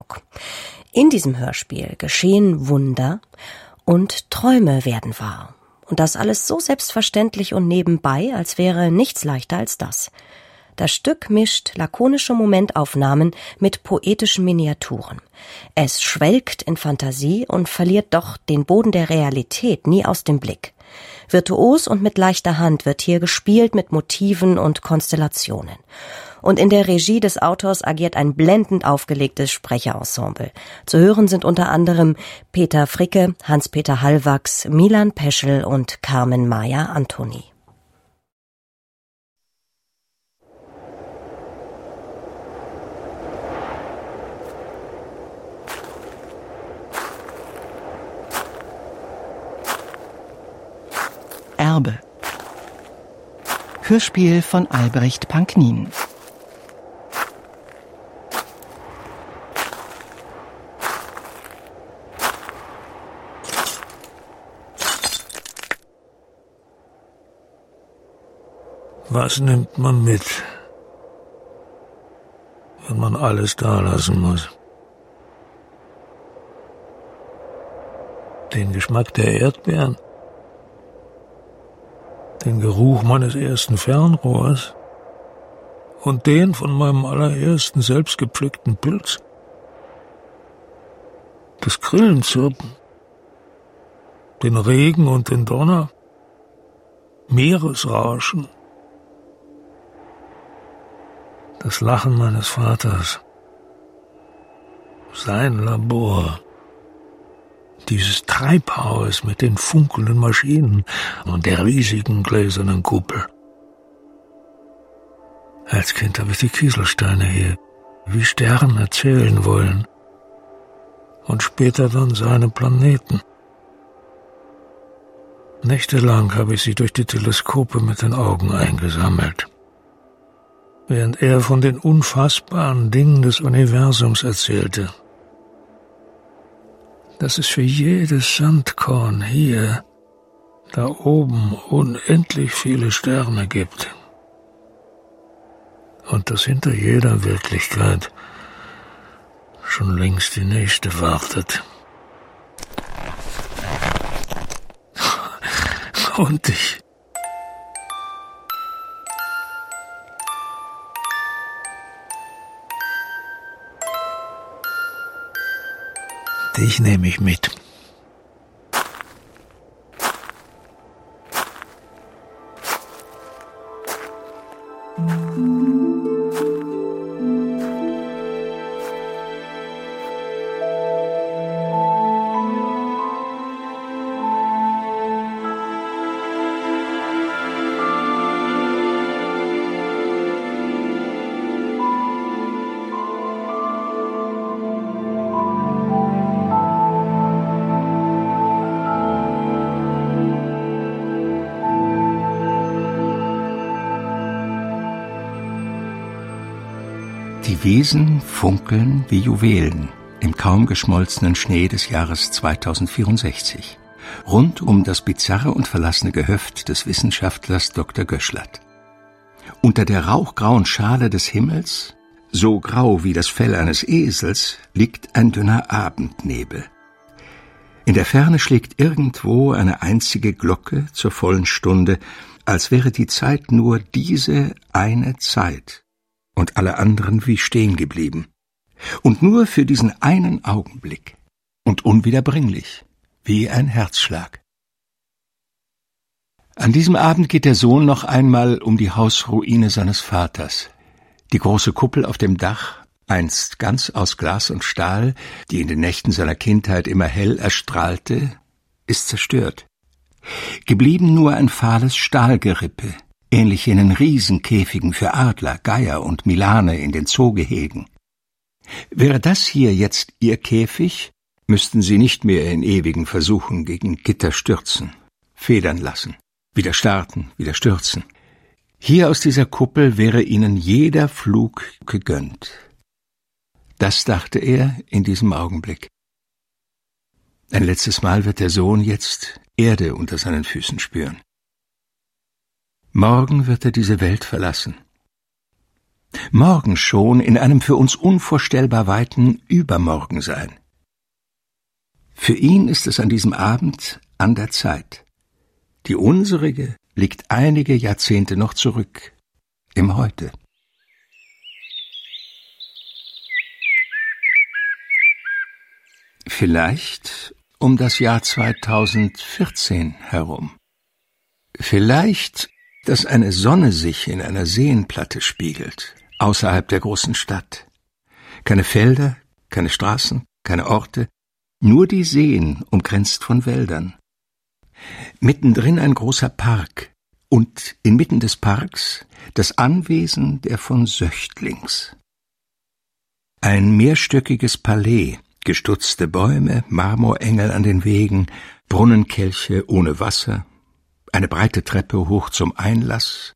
Hamburg. In diesem Hörspiel geschehen Wunder und Träume werden wahr. Und das alles so selbstverständlich und nebenbei, als wäre nichts leichter als das. Das Stück mischt lakonische Momentaufnahmen mit poetischen Miniaturen. Es schwelgt in Fantasie und verliert doch den Boden der Realität nie aus dem Blick. Virtuos und mit leichter Hand wird hier gespielt mit Motiven und Konstellationen. Und in der Regie des Autors agiert ein blendend aufgelegtes Sprecherensemble. Zu hören sind unter anderem Peter Fricke, Hans-Peter Hallwachs, Milan Peschel und Carmen Maya Antoni. Erbe. Hörspiel von Albrecht Panknin. Was nimmt man mit, wenn man alles da lassen muss? Den Geschmack der Erdbeeren, den Geruch meines ersten Fernrohrs und den von meinem allerersten selbstgepflückten Pilz. Das Grillenzirpen, den Regen und den Donner, Meeresrauschen, das Lachen meines Vaters, sein Labor, dieses Treibhaus mit den funkelnden Maschinen und der riesigen gläsernen Kuppel. Als Kind habe ich die Kieselsteine hier wie Sterne erzählen wollen und später dann seine Planeten. Nächtelang habe ich sie durch die Teleskope mit den Augen eingesammelt, während er von den unfassbaren Dingen des Universums erzählte. Dass es für jedes Sandkorn hier, da oben, unendlich viele Sterne gibt. Und dass hinter jeder Wirklichkeit schon längst die nächste wartet. Und ich. Dich nehme ich mit. Die Wiesen funkeln wie Juwelen im kaum geschmolzenen Schnee des Jahres 2064, rund um das bizarre und verlassene Gehöft des Wissenschaftlers Dr. Göschlert. Unter der rauchgrauen Schale des Himmels, so grau wie das Fell eines Esels, liegt ein dünner Abendnebel. In der Ferne schlägt irgendwo eine einzige Glocke zur vollen Stunde, als wäre die Zeit nur diese eine Zeit und alle anderen wie stehen geblieben. Und nur für diesen einen Augenblick und unwiederbringlich, wie ein Herzschlag. An diesem Abend geht der Sohn noch einmal um die Hausruine seines Vaters. Die große Kuppel auf dem Dach, einst ganz aus Glas und Stahl, die in den Nächten seiner Kindheit immer hell erstrahlte, ist zerstört. Geblieben nur ein fahles Stahlgerippe, ähnlich jenen Riesenkäfigen für Adler, Geier und Milane in den Zoogehegen. Wäre das hier jetzt ihr Käfig, müssten sie nicht mehr in ewigen Versuchen gegen Gitter stürzen, federn lassen, wieder starten, wieder stürzen. Hier aus dieser Kuppel wäre ihnen jeder Flug gegönnt. Das dachte er in diesem Augenblick. Ein letztes Mal wird der Sohn jetzt Erde unter seinen Füßen spüren. Morgen wird er diese Welt verlassen. Morgen schon in einem für uns unvorstellbar weiten Übermorgen sein. Für ihn ist es an diesem Abend an der Zeit. Die unsrige liegt einige Jahrzehnte noch zurück, im Heute. Vielleicht um das Jahr 2014 herum. Vielleicht, dass eine Sonne sich in einer Seenplatte spiegelt, außerhalb der großen Stadt. Keine Felder, keine Straßen, keine Orte, nur die Seen, umkränzt von Wäldern. Mittendrin ein großer Park und inmitten des Parks das Anwesen der von Söchtlings. Ein mehrstöckiges Palais, gestutzte Bäume, Marmorengel an den Wegen, Brunnenkelche ohne Wasser, eine breite Treppe hoch zum Einlass.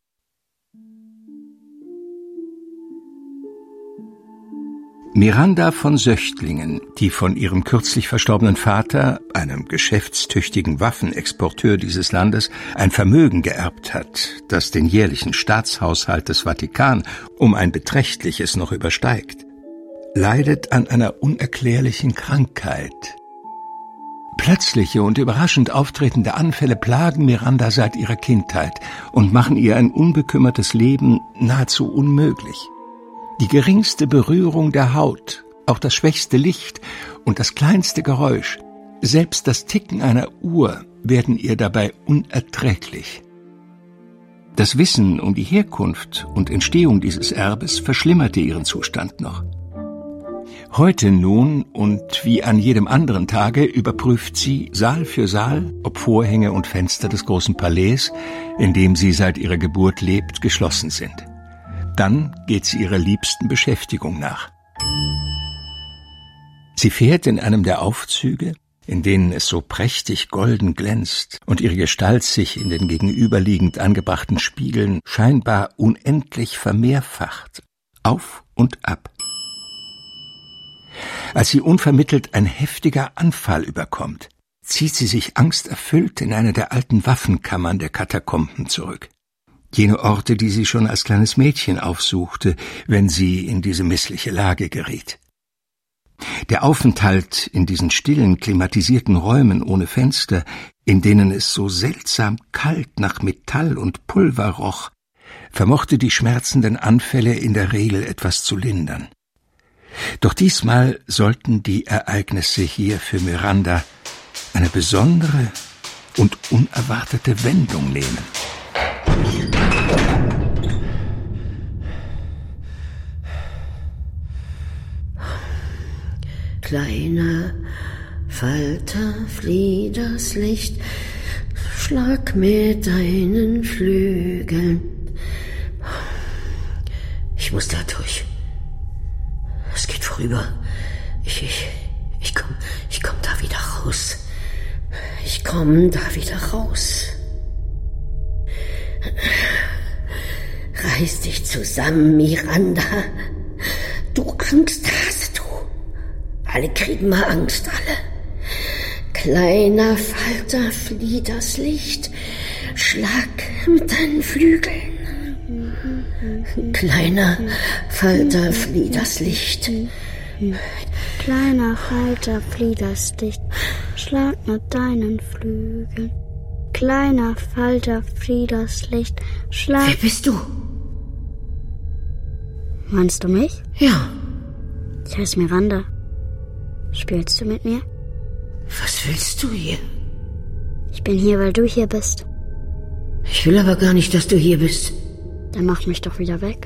Miranda von Söchtlingen, die von ihrem kürzlich verstorbenen Vater, einem geschäftstüchtigen Waffenexporteur dieses Landes, ein Vermögen geerbt hat, das den jährlichen Staatshaushalt des Vatikan um ein beträchtliches noch übersteigt, leidet an einer unerklärlichen Krankheit. Plötzliche und überraschend auftretende Anfälle plagen Miranda seit ihrer Kindheit und machen ihr ein unbekümmertes Leben nahezu unmöglich. Die geringste Berührung der Haut, auch das schwächste Licht und das kleinste Geräusch, selbst das Ticken einer Uhr werden ihr dabei unerträglich. Das Wissen um die Herkunft und Entstehung dieses Erbes verschlimmerte ihren Zustand noch. Heute nun und wie an jedem anderen Tage überprüft sie Saal für Saal, ob Vorhänge und Fenster des großen Palais, in dem sie seit ihrer Geburt lebt, geschlossen sind. Dann geht sie ihrer liebsten Beschäftigung nach. Sie fährt in einem der Aufzüge, in denen es so prächtig golden glänzt und ihre Gestalt sich in den gegenüberliegend angebrachten Spiegeln scheinbar unendlich vermehrfacht, auf und ab. Als sie unvermittelt ein heftiger Anfall überkommt, zieht sie sich angsterfüllt in eine der alten Waffenkammern der Katakomben zurück. Jene Orte, die sie schon als kleines Mädchen aufsuchte, wenn sie in diese missliche Lage geriet. Der Aufenthalt in diesen stillen, klimatisierten Räumen ohne Fenster, in denen es so seltsam kalt nach Metall und Pulver roch, vermochte die schmerzenden Anfälle in der Regel etwas zu lindern. Doch diesmal sollten die Ereignisse hier für Miranda eine besondere und unerwartete Wendung nehmen. Kleiner Falter, flieh das Licht, schlag mit deinen Flügeln. Ich muss da durch. Es geht vorüber. Ich komm da wieder raus. Ich komm da wieder raus. Reiß dich zusammen, Miranda. Du Angsthase, du. Alle kriegen mal Angst, alle. Kleiner Falter, flieh das Licht. Schlag mit deinen Flügeln. Kleiner Falter, flieh das Licht. Kleiner Falter, flieh das Licht. Schlag mit deinen Flügeln. Kleiner Falter, flieh das Licht. Schlag... Wer bist du? Meinst du mich? Ja. Ich heiße Miranda. Spielst du mit mir? Was willst du hier? Ich bin hier, weil du hier bist. Ich will aber gar nicht, dass du hier bist. Dann mach mich doch wieder weg.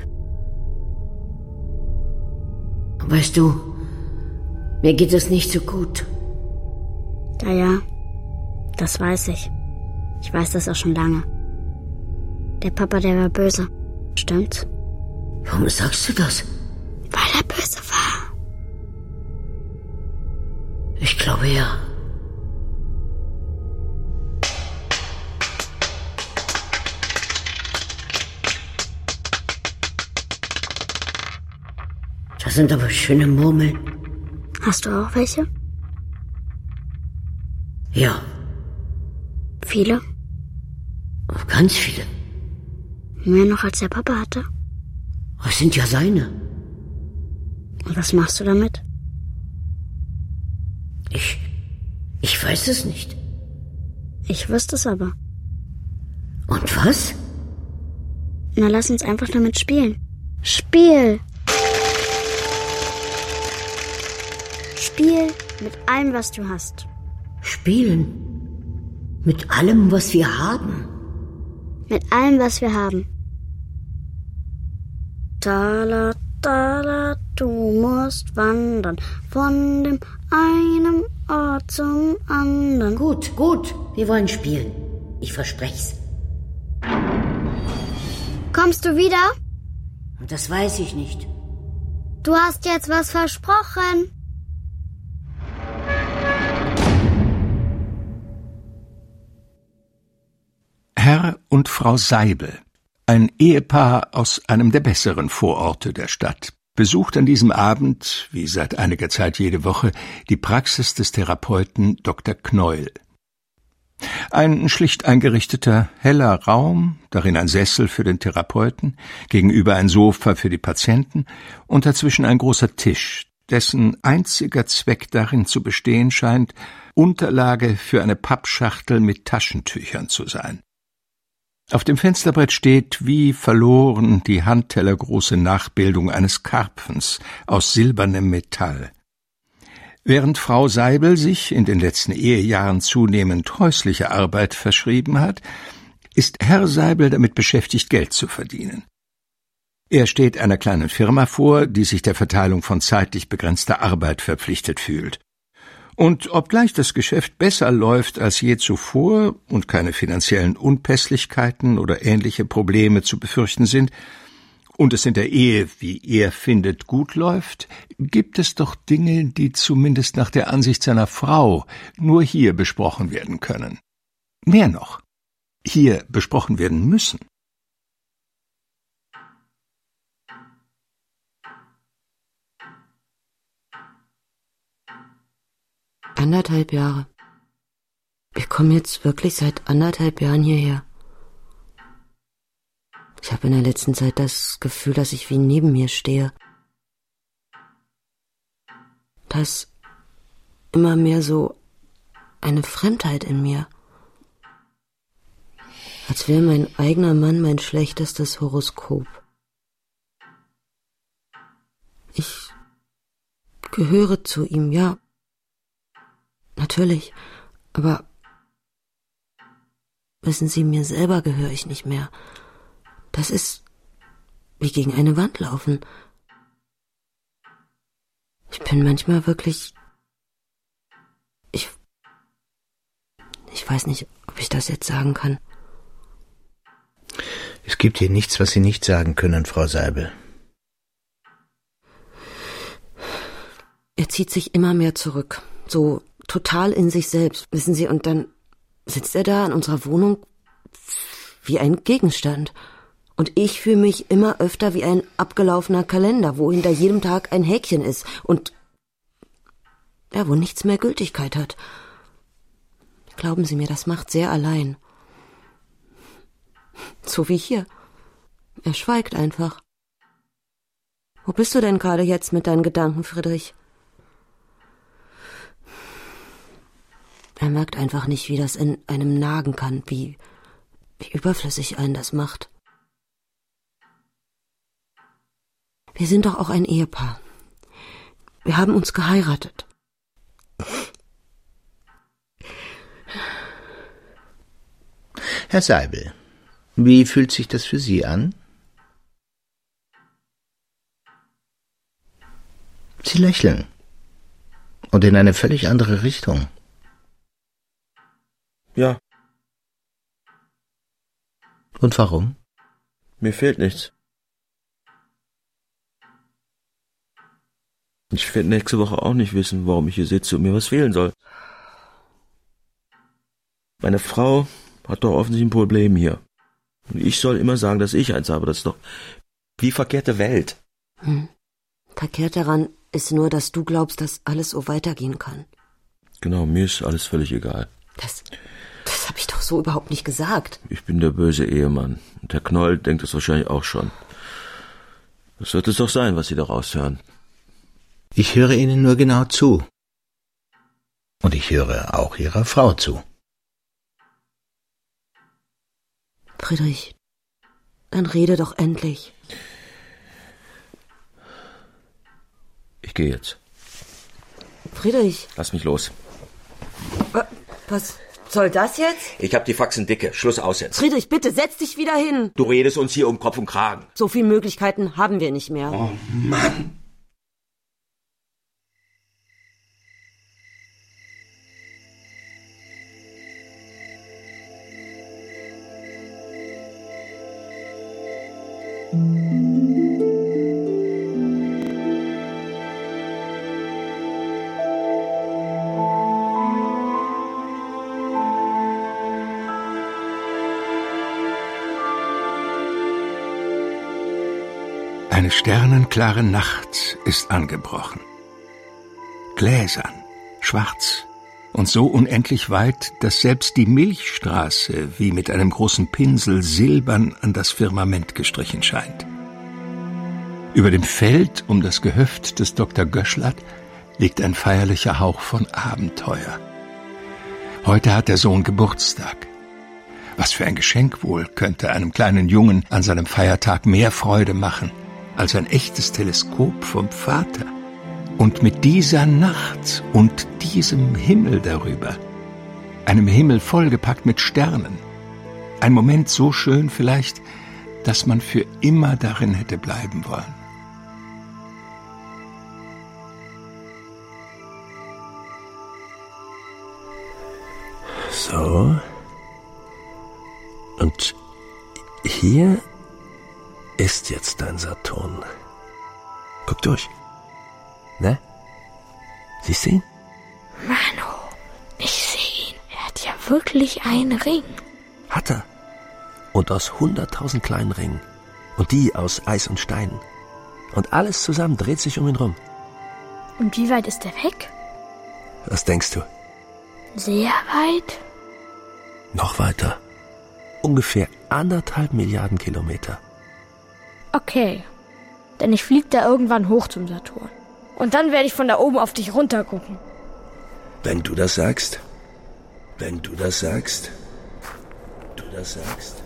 Weißt du, mir geht es nicht so gut. Ja, das weiß ich. Ich weiß das auch schon lange. Der Papa, der war böse. Stimmt's? Warum sagst du das? Weil er böse war. Ich glaube ja. Das sind aber schöne Murmeln. Hast du auch welche? Ja. Viele? Ganz viele. Mehr noch als der Papa hatte? Das sind ja seine. Und was machst du damit? Ich weiß es nicht. Ich wüsste es aber. Und was? Na, lass uns einfach damit spielen. Spiel! Spiel mit allem, was du hast. Spielen? Mit allem, was wir haben? Mit allem, was wir haben. Tala, tala, du musst wandern von dem einen Ort zum anderen. Gut, wir wollen spielen. Ich versprech's. Kommst du wieder? Das weiß ich nicht. Du hast jetzt was versprochen. Herr und Frau Seibel, ein Ehepaar aus einem der besseren Vororte der Stadt, besucht an diesem Abend, wie seit einiger Zeit jede Woche, die Praxis des Therapeuten Dr. Knäuel. Ein schlicht eingerichteter, heller Raum, darin ein Sessel für den Therapeuten, gegenüber ein Sofa für die Patienten und dazwischen ein großer Tisch, dessen einziger Zweck darin zu bestehen scheint, Unterlage für eine Pappschachtel mit Taschentüchern zu sein. Auf dem Fensterbrett steht, wie verloren, die handtellergroße Nachbildung eines Karpfens aus silbernem Metall. Während Frau Seibel sich in den letzten Ehejahren zunehmend häusliche Arbeit verschrieben hat, ist Herr Seibel damit beschäftigt, Geld zu verdienen. Er steht einer kleinen Firma vor, die sich der Verteilung von zeitlich begrenzter Arbeit verpflichtet fühlt. Und obgleich das Geschäft besser läuft als je zuvor und keine finanziellen Unpässlichkeiten oder ähnliche Probleme zu befürchten sind, und es in der Ehe, wie er findet, gut läuft, gibt es doch Dinge, die zumindest nach der Ansicht seiner Frau nur hier besprochen werden können. Mehr noch, hier besprochen werden müssen. Anderthalb Jahre. Wir kommen jetzt wirklich seit 1,5 Jahren hierher. Ich habe in der letzten Zeit das Gefühl, dass ich wie neben mir stehe. Da ist immer mehr so eine Fremdheit in mir. Als wäre mein eigener Mann mein schlechtestes Horoskop. Ich gehöre zu ihm, ja. Natürlich, aber wissen Sie, mir selber gehöre ich nicht mehr. Das ist wie gegen eine Wand laufen. Ich bin manchmal wirklich... Ich weiß nicht, ob ich das jetzt sagen kann. Es gibt hier nichts, was Sie nicht sagen können, Frau Seibel. Er zieht sich immer mehr zurück, so total in sich selbst, wissen Sie, und dann sitzt er da in unserer Wohnung wie ein Gegenstand. Und ich fühle mich immer öfter wie ein abgelaufener Kalender, wo hinter jedem Tag ein Häkchen ist und ja, wo nichts mehr Gültigkeit hat. Glauben Sie mir, das macht sehr allein. So wie hier. Er schweigt einfach. Wo bist du denn gerade jetzt mit deinen Gedanken, Friedrich? Er merkt einfach nicht, wie das in einem nagen kann, wie überflüssig einen das macht. Wir sind doch auch ein Ehepaar. Wir haben uns geheiratet. Herr Seibel, wie fühlt sich das für Sie an? Sie lächeln. Und in eine völlig andere Richtung. Ja. Und warum? Mir fehlt nichts. Ich werde nächste Woche auch nicht wissen, warum ich hier sitze und mir was fehlen soll. Meine Frau hat doch offensichtlich ein Problem hier. Und ich soll immer sagen, dass ich eins habe. Das ist doch wie verkehrte Welt. Verkehrt daran ist nur, dass du glaubst, dass alles so weitergehen kann. Genau, mir ist alles völlig egal. Das habe ich doch so überhaupt nicht gesagt. Ich bin der böse Ehemann. Und Herr Knoll denkt das wahrscheinlich auch schon. Das wird es doch sein, was Sie da raushören. Ich höre Ihnen nur genau zu. Und ich höre auch Ihrer Frau zu. Friedrich, dann rede doch endlich. Ich gehe jetzt. Friedrich. Lass mich los. Was soll das jetzt? Ich hab die Faxen dicke. Schluss aus jetzt. Friedrich, bitte, setz dich wieder hin. Du redest uns hier um Kopf und Kragen. So viele Möglichkeiten haben wir nicht mehr. Oh Mann. Eine sternenklare Nacht ist angebrochen. Gläsern, schwarz und so unendlich weit, dass selbst die Milchstraße wie mit einem großen Pinsel silbern an das Firmament gestrichen scheint. Über dem Feld um das Gehöft des Dr. Göschlert liegt ein feierlicher Hauch von Abenteuer. Heute hat der Sohn Geburtstag. Was für ein Geschenk wohl könnte einem kleinen Jungen an seinem Feiertag mehr Freude machen als ein echtes Teleskop vom Vater. Und mit dieser Nacht und diesem Himmel darüber, einem Himmel vollgepackt mit Sternen, ein Moment so schön vielleicht, dass man für immer darin hätte bleiben wollen. So. Und hier ist jetzt dein Saturn. Guck durch. Ne? Siehst du ihn? Manu, ich sehe ihn. Er hat ja wirklich einen Ring. Hat er. Und aus 100.000 kleinen Ringen. Und die aus Eis und Steinen. Und alles zusammen dreht sich um ihn rum. Und wie weit ist er weg? Was denkst du? Sehr weit? Noch weiter. Ungefähr 1,5 Milliarden Kilometer. Okay. Denn ich fliege da irgendwann hoch zum Saturn. Und dann werde ich von da oben auf dich runter gucken. Wenn du das sagst. Wenn du das sagst. Du das sagst.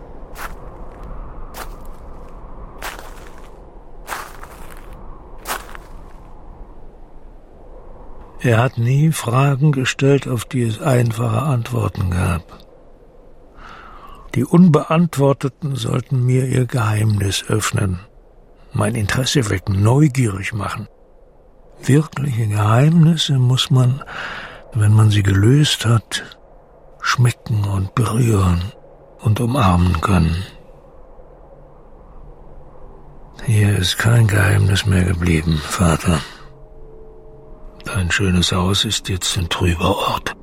Er hat nie Fragen gestellt, auf die es einfache Antworten gab. Die Unbeantworteten sollten mir ihr Geheimnis öffnen, mein Interesse wecken, neugierig machen. Wirkliche Geheimnisse muss man, wenn man sie gelöst hat, schmecken und berühren und umarmen können. Hier ist kein Geheimnis mehr geblieben, Vater. Dein schönes Haus ist jetzt ein trüber Ort.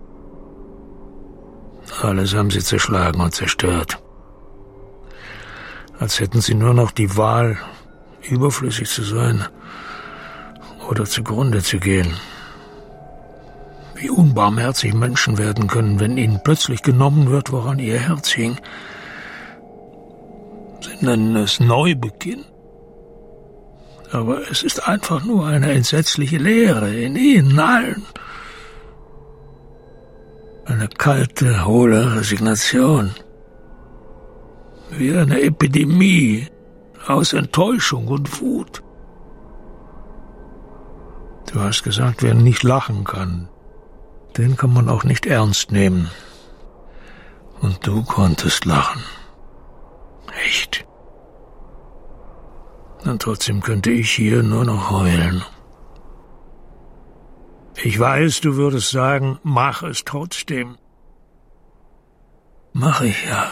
Alles haben sie zerschlagen und zerstört. Als hätten sie nur noch die Wahl, überflüssig zu sein oder zugrunde zu gehen. Wie unbarmherzig Menschen werden können, wenn ihnen plötzlich genommen wird, woran ihr Herz hing. Sie nennen es Neubeginn. Aber es ist einfach nur eine entsetzliche Leere in ihnen allen. Eine kalte, hohle Resignation. Wie eine Epidemie aus Enttäuschung und Wut. Du hast gesagt, wer nicht lachen kann, den kann man auch nicht ernst nehmen. Und du konntest lachen. Echt. Und trotzdem könnte ich hier nur noch heulen. Ich weiß, du würdest sagen, mach es trotzdem. Mach ich ja.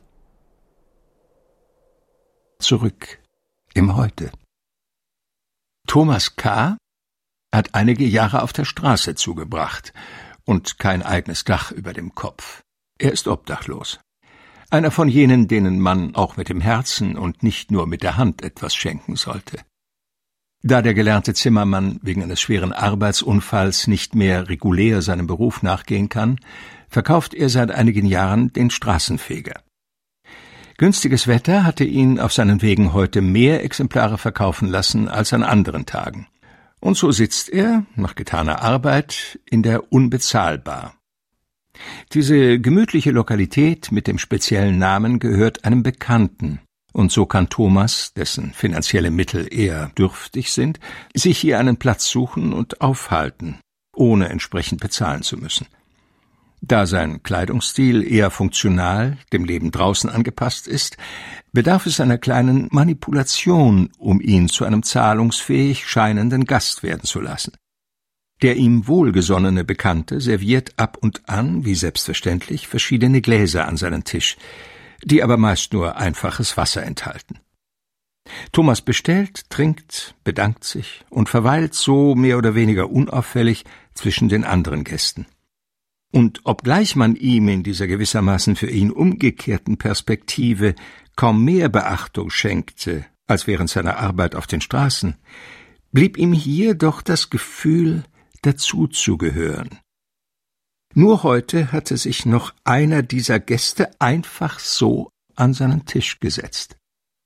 Zurück im Heute. Thomas K. hat einige Jahre auf der Straße zugebracht und kein eigenes Dach über dem Kopf. Er ist obdachlos. Einer von jenen, denen man auch mit dem Herzen und nicht nur mit der Hand etwas schenken sollte. Da der gelernte Zimmermann wegen eines schweren Arbeitsunfalls nicht mehr regulär seinem Beruf nachgehen kann, verkauft er seit einigen Jahren den Straßenfeger. Günstiges Wetter hatte ihn auf seinen Wegen heute mehr Exemplare verkaufen lassen als an anderen Tagen. Und so sitzt er, nach getaner Arbeit, in der Unbezahlbar. Diese gemütliche Lokalität mit dem speziellen Namen gehört einem Bekannten, und so kann Thomas, dessen finanzielle Mittel eher dürftig sind, sich hier einen Platz suchen und aufhalten, ohne entsprechend bezahlen zu müssen. Da sein Kleidungsstil eher funktional, dem Leben draußen angepasst ist, bedarf es einer kleinen Manipulation, um ihn zu einem zahlungsfähig scheinenden Gast werden zu lassen. Der ihm wohlgesonnene Bekannte serviert ab und an, wie selbstverständlich, verschiedene Gläser an seinen Tisch, die aber meist nur einfaches Wasser enthalten. Thomas bestellt, trinkt, bedankt sich und verweilt so mehr oder weniger unauffällig zwischen den anderen Gästen. Und obgleich man ihm in dieser gewissermaßen für ihn umgekehrten Perspektive kaum mehr Beachtung schenkte als während seiner Arbeit auf den Straßen, blieb ihm hier doch das Gefühl, dazuzugehören. Nur heute hatte sich noch einer dieser Gäste einfach so an seinen Tisch gesetzt.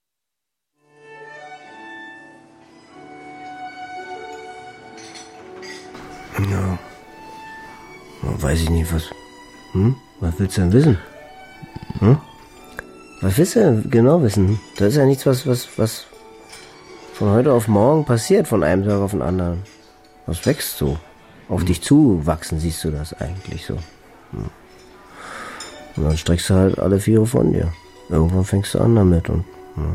Ja, weiß ich nicht, was... Was willst du denn wissen? Was willst du genau wissen? Das ist ja nichts, was von heute auf morgen passiert, von einem Tag auf den anderen. Was wächst so? Auf dich zuwachsen siehst du das eigentlich so. Und dann streckst du halt alle Viere von dir. Irgendwann fängst du an damit und...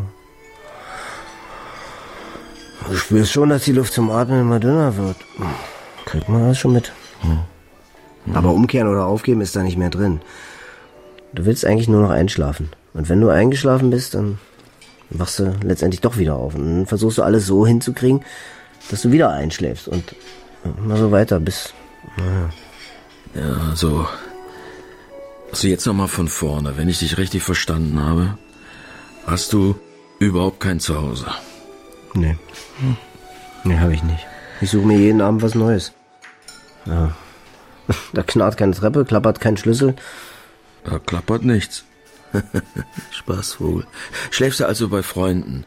Du spürst schon, dass die Luft zum Atmen immer dünner wird. Kriegt man das schon mit. Aber umkehren oder aufgeben ist da nicht mehr drin. Du willst eigentlich nur noch einschlafen. Und wenn du eingeschlafen bist, dann wachst du letztendlich doch wieder auf. Und dann versuchst du alles so hinzukriegen, dass du wieder einschläfst. Und immer so weiter bis... Ja, also jetzt nochmal von vorne. Wenn ich dich richtig verstanden habe, hast du überhaupt kein Zuhause. Nee. Nee, habe ich nicht. Ich suche mir jeden Abend was Neues. Ja. Da knarrt keine Treppe, klappert kein Schlüssel. Da klappert nichts. Spaßvogel. Schläfst du also bei Freunden?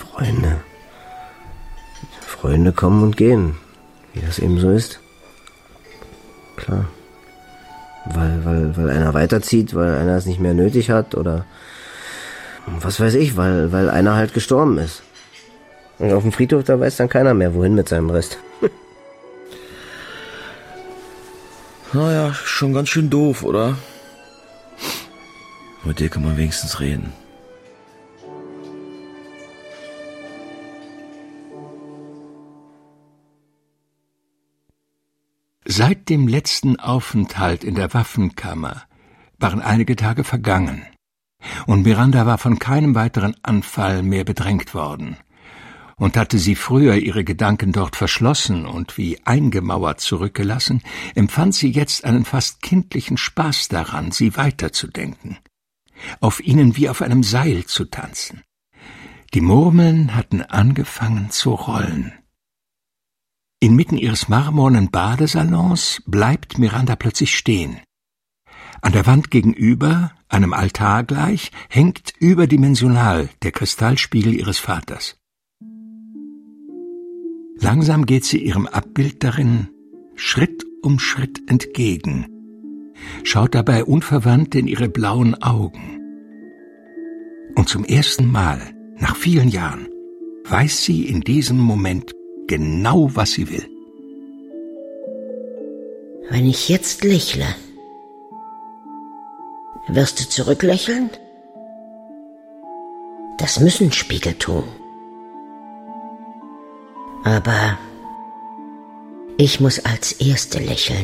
Freunde kommen und gehen. Wie das eben so ist. Klar. Weil einer weiterzieht, weil einer es nicht mehr nötig hat oder was weiß ich, weil einer halt gestorben ist. Und auf dem Friedhof, da weiß dann keiner mehr, wohin mit seinem Rest. Naja, schon ganz schön doof, oder? Mit dir kann man wenigstens reden. Seit dem letzten Aufenthalt in der Waffenkammer waren einige Tage vergangen, und Miranda war von keinem weiteren Anfall mehr bedrängt worden. Und hatte sie früher ihre Gedanken dort verschlossen und wie eingemauert zurückgelassen, empfand sie jetzt einen fast kindlichen Spaß daran, sie weiterzudenken, auf ihnen wie auf einem Seil zu tanzen. Die Murmeln hatten angefangen zu rollen. Inmitten ihres marmornen Badesalons bleibt Miranda plötzlich stehen. An der Wand gegenüber, einem Altar gleich, hängt überdimensional der Kristallspiegel ihres Vaters. Langsam geht sie ihrem Abbild darin Schritt um Schritt entgegen, schaut dabei unverwandt in ihre blauen Augen. Und zum ersten Mal, nach vielen Jahren, weiß sie in diesem Moment genau, was sie will. Wenn ich jetzt lächle, wirst du zurücklächeln? Das müssen Spiegel tun. Aber ich muss als Erste lächeln.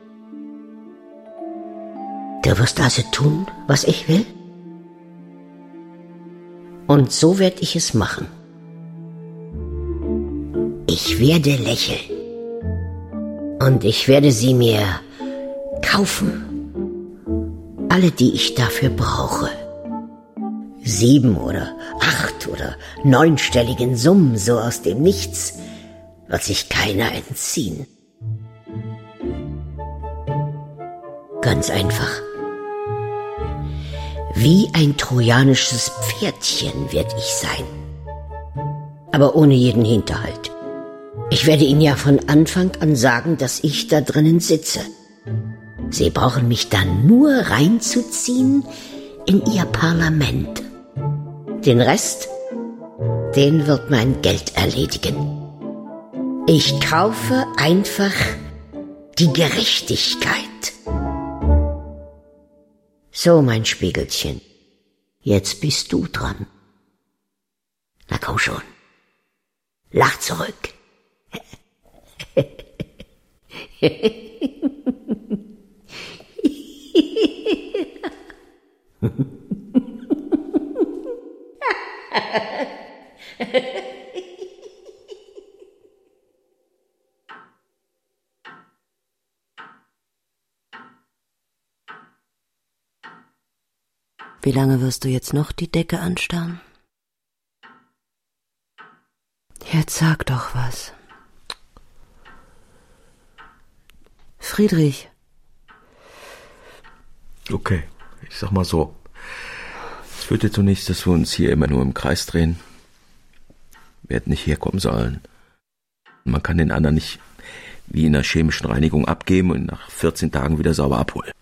Du wirst also tun, was ich will? Und so werde ich es machen. Ich werde lächeln. Und ich werde sie mir kaufen. Alle, die ich dafür brauche. 7 oder 8 oder 9-stelligen Summen, so aus dem Nichts, wird sich keiner entziehen. Ganz einfach. Wie ein trojanisches Pferdchen werd ich sein. Aber ohne jeden Hinterhalt. Ich werde Ihnen ja von Anfang an sagen, dass ich da drinnen sitze. Sie brauchen mich dann nur reinzuziehen in Ihr Parlament. Den Rest, den wird mein Geld erledigen. Ich kaufe einfach die Gerechtigkeit. So, mein Spiegelchen, jetzt bist du dran. Na komm schon, lach zurück. Wie lange wirst du jetzt noch die Decke anstarren? Jetzt sag doch was. Friedrich. Okay, ich sag mal so. Es führt jetzt so nichts, dass wir uns hier immer nur im Kreis drehen. Wir hätten nicht herkommen sollen. Man kann den anderen nicht wie in einer chemischen Reinigung abgeben und nach 14 Tagen wieder sauber abholen.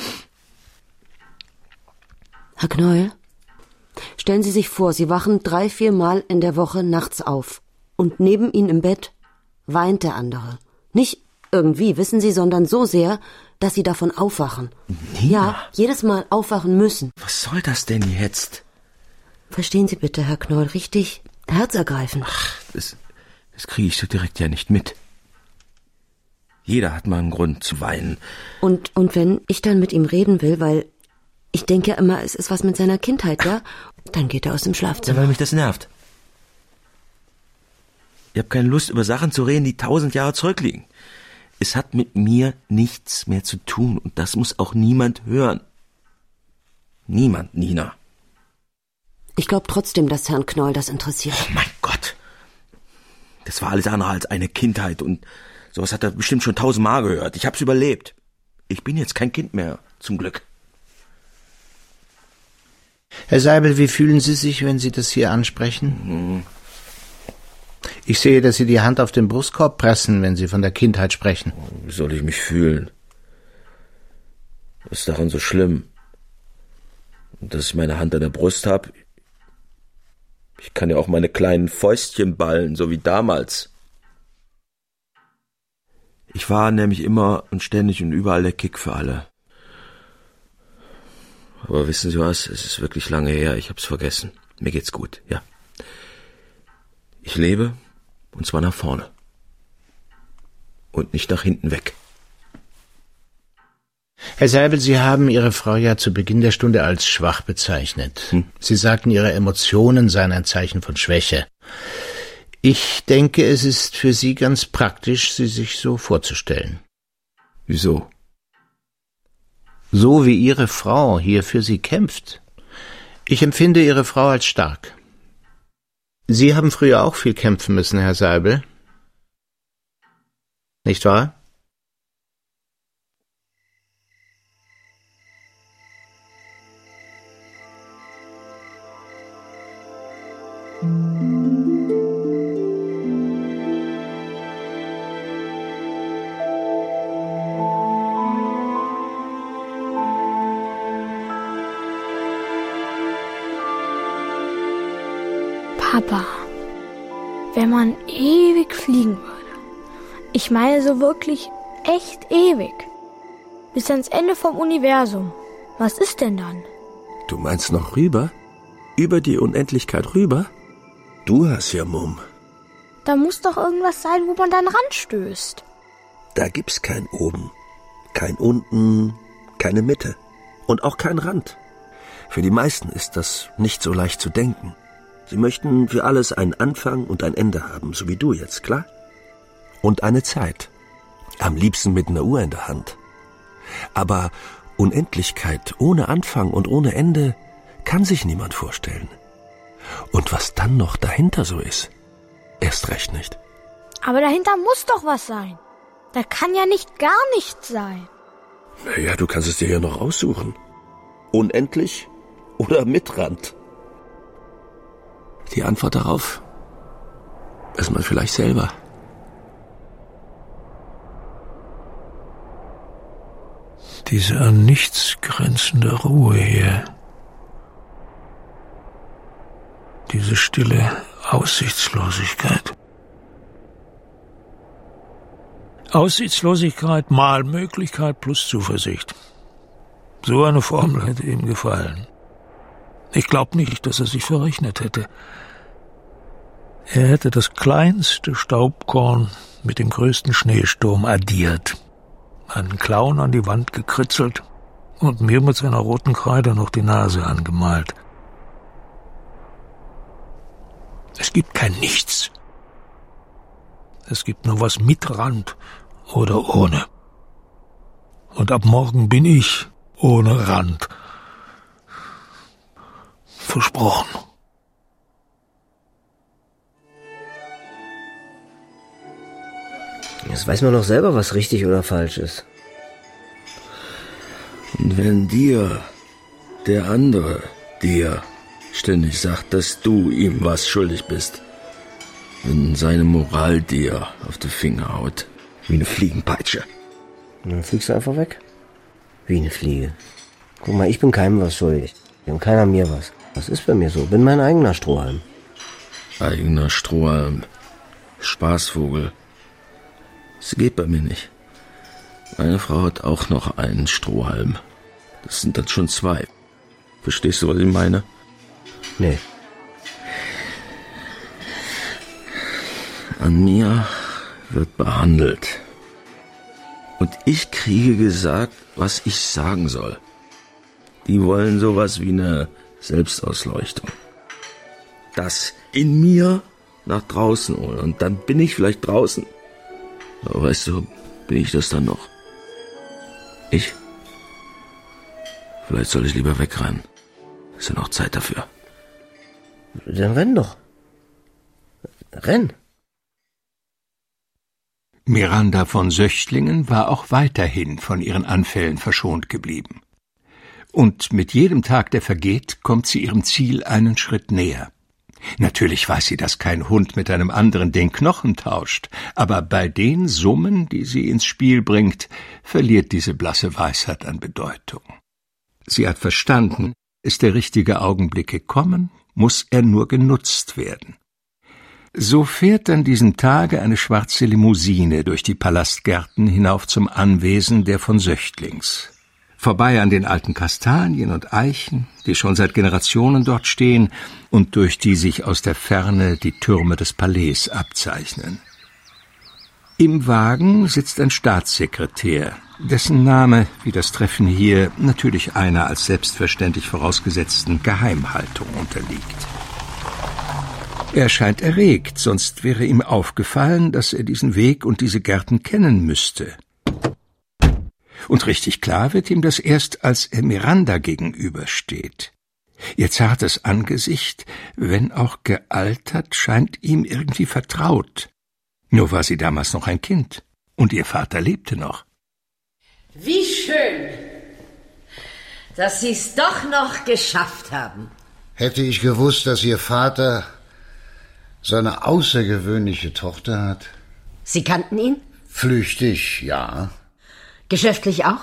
Herr Knäuel, stellen Sie sich vor, Sie wachen 3-4 Mal in der Woche nachts auf. Und neben Ihnen im Bett weint der andere. Nicht irgendwie, wissen Sie, sondern so sehr, dass Sie davon aufwachen. Nina. Ja, jedes Mal aufwachen müssen. Was soll das denn jetzt? Verstehen Sie bitte, Herr Knoll, richtig herzergreifend. Ach, das kriege ich so direkt ja nicht mit. Jeder hat mal einen Grund zu weinen. Und wenn ich dann mit ihm reden will, weil ich denke ja immer, es ist was mit seiner Kindheit, ja? Dann geht er aus dem Schlafzimmer. Ja, weil mich das nervt. Ich habe keine Lust, über Sachen zu reden, die 1000 Jahre zurückliegen. Es hat mit mir nichts mehr zu tun und das muss auch niemand hören. Niemand, Nina. Ich glaube trotzdem, dass Herrn Knoll das interessiert. Oh mein Gott. Das war alles andere als eine Kindheit und sowas hat er bestimmt schon 1000 Mal gehört. Ich hab's überlebt. Ich bin jetzt kein Kind mehr, zum Glück. Herr Seibel, wie fühlen Sie sich, wenn Sie das hier ansprechen? Ich sehe, dass Sie die Hand auf den Brustkorb pressen, wenn Sie von der Kindheit sprechen. Wie soll ich mich fühlen? Was ist daran so schlimm? Dass ich meine Hand an der Brust habe? Ich kann ja auch meine kleinen Fäustchen ballen, so wie damals. Ich war nämlich immer und ständig und überall der Kick für alle. Aber wissen Sie was? Es ist wirklich lange her. Ich hab's vergessen. Mir geht's gut, ja. Ich lebe, und zwar nach vorne. Und nicht nach hinten weg. Herr Seibel, Sie haben Ihre Frau ja zu Beginn der Stunde als schwach bezeichnet. Sie sagten, ihre Emotionen seien ein Zeichen von Schwäche. Ich denke, es ist für Sie ganz praktisch, sie sich so vorzustellen. Wieso? So wie Ihre Frau hier für Sie kämpft. Ich empfinde Ihre Frau als stark. Sie haben früher auch viel kämpfen müssen, Herr Seibel. Nicht wahr? Papa, wenn man ewig fliegen würde, ich meine so wirklich echt ewig, bis ans Ende vom Universum, was ist denn dann? Du meinst noch rüber? Über die Unendlichkeit rüber? Du hast ja Mumm. Da muss doch irgendwas sein, wo man dann ranstößt. Da gibt's kein Oben, kein Unten, keine Mitte und auch kein Rand. Für die meisten ist das nicht so leicht zu denken. Sie möchten für alles einen Anfang und ein Ende haben, so wie du jetzt, klar? Und eine Zeit. Am liebsten mit einer Uhr in der Hand. Aber Unendlichkeit ohne Anfang und ohne Ende kann sich niemand vorstellen. Und was dann noch dahinter so ist, erst recht nicht. Aber dahinter muss doch was sein. Da kann ja nicht gar nichts sein. Naja, du kannst es dir ja noch aussuchen. Unendlich oder mit Rand? Die Antwort darauf weiß man vielleicht selber. Diese an nichts grenzende Ruhe hier. Diese stille Aussichtslosigkeit. Aussichtslosigkeit mal Möglichkeit plus Zuversicht. So eine Formel hätte ihm gefallen. Ich glaube nicht, dass er sich verrechnet hätte. Er hätte das kleinste Staubkorn mit dem größten Schneesturm addiert, einen Clown an die Wand gekritzelt und mir mit seiner roten Kreide noch die Nase angemalt. Es gibt kein Nichts. Es gibt nur was mit Rand oder ohne. Und ab morgen bin ich ohne Rand. Versprochen. Jetzt weiß man doch selber, was richtig oder falsch ist. Und wenn dir, der andere, dir ständig sagt, dass du ihm was schuldig bist, wenn seine Moral dir auf die Finger haut, wie eine Fliegenpeitsche. Und dann fliegst du einfach weg. Wie eine Fliege. Guck mal, ich bin keinem was schuldig. Und keiner mir was. Das ist bei mir so. Bin mein eigener Strohhalm. Eigener Strohhalm. Spaßvogel. Das geht bei mir nicht. Meine Frau hat auch noch einen Strohhalm. Das sind dann schon 2. Verstehst du, was ich meine? Nee. An mir wird behandelt. Und ich kriege gesagt, was ich sagen soll. Die wollen sowas wie eine Selbstausleuchtung. Das in mir nach draußen holen. Und dann bin ich vielleicht draußen. Aber weißt du, bin ich das dann noch? Ich? Vielleicht soll ich lieber wegrennen. Ist ja noch Zeit dafür. Dann renn doch. Renn. Miranda von Söchtlingen war auch weiterhin von ihren Anfällen verschont geblieben. Und mit jedem Tag, der vergeht, kommt sie ihrem Ziel einen Schritt näher. Natürlich weiß sie, dass kein Hund mit einem anderen den Knochen tauscht, aber bei den Summen, die sie ins Spiel bringt, verliert diese blasse Weisheit an Bedeutung. Sie hat verstanden, ist der richtige Augenblick gekommen, muss er nur genutzt werden. So fährt an diesem Tage eine schwarze Limousine durch die Palastgärten hinauf zum Anwesen der von Söchtlings. Vorbei an den alten Kastanien und Eichen, die schon seit Generationen dort stehen und durch die sich aus der Ferne die Türme des Palais abzeichnen. Im Wagen sitzt ein Staatssekretär, dessen Name, wie das Treffen hier, natürlich einer als selbstverständlich vorausgesetzten Geheimhaltung unterliegt. Er scheint erregt, sonst wäre ihm aufgefallen, dass er diesen Weg und diese Gärten kennen müsste. Und richtig klar wird ihm das erst, als er Miranda gegenübersteht. Ihr zartes Angesicht, wenn auch gealtert, scheint ihm irgendwie vertraut. Nur war sie damals noch ein Kind, und ihr Vater lebte noch. Wie schön, dass Sie es doch noch geschafft haben. Hätte ich gewusst, dass Ihr Vater so eine außergewöhnliche Tochter hat. Sie kannten ihn? Flüchtig, ja. Geschäftlich auch?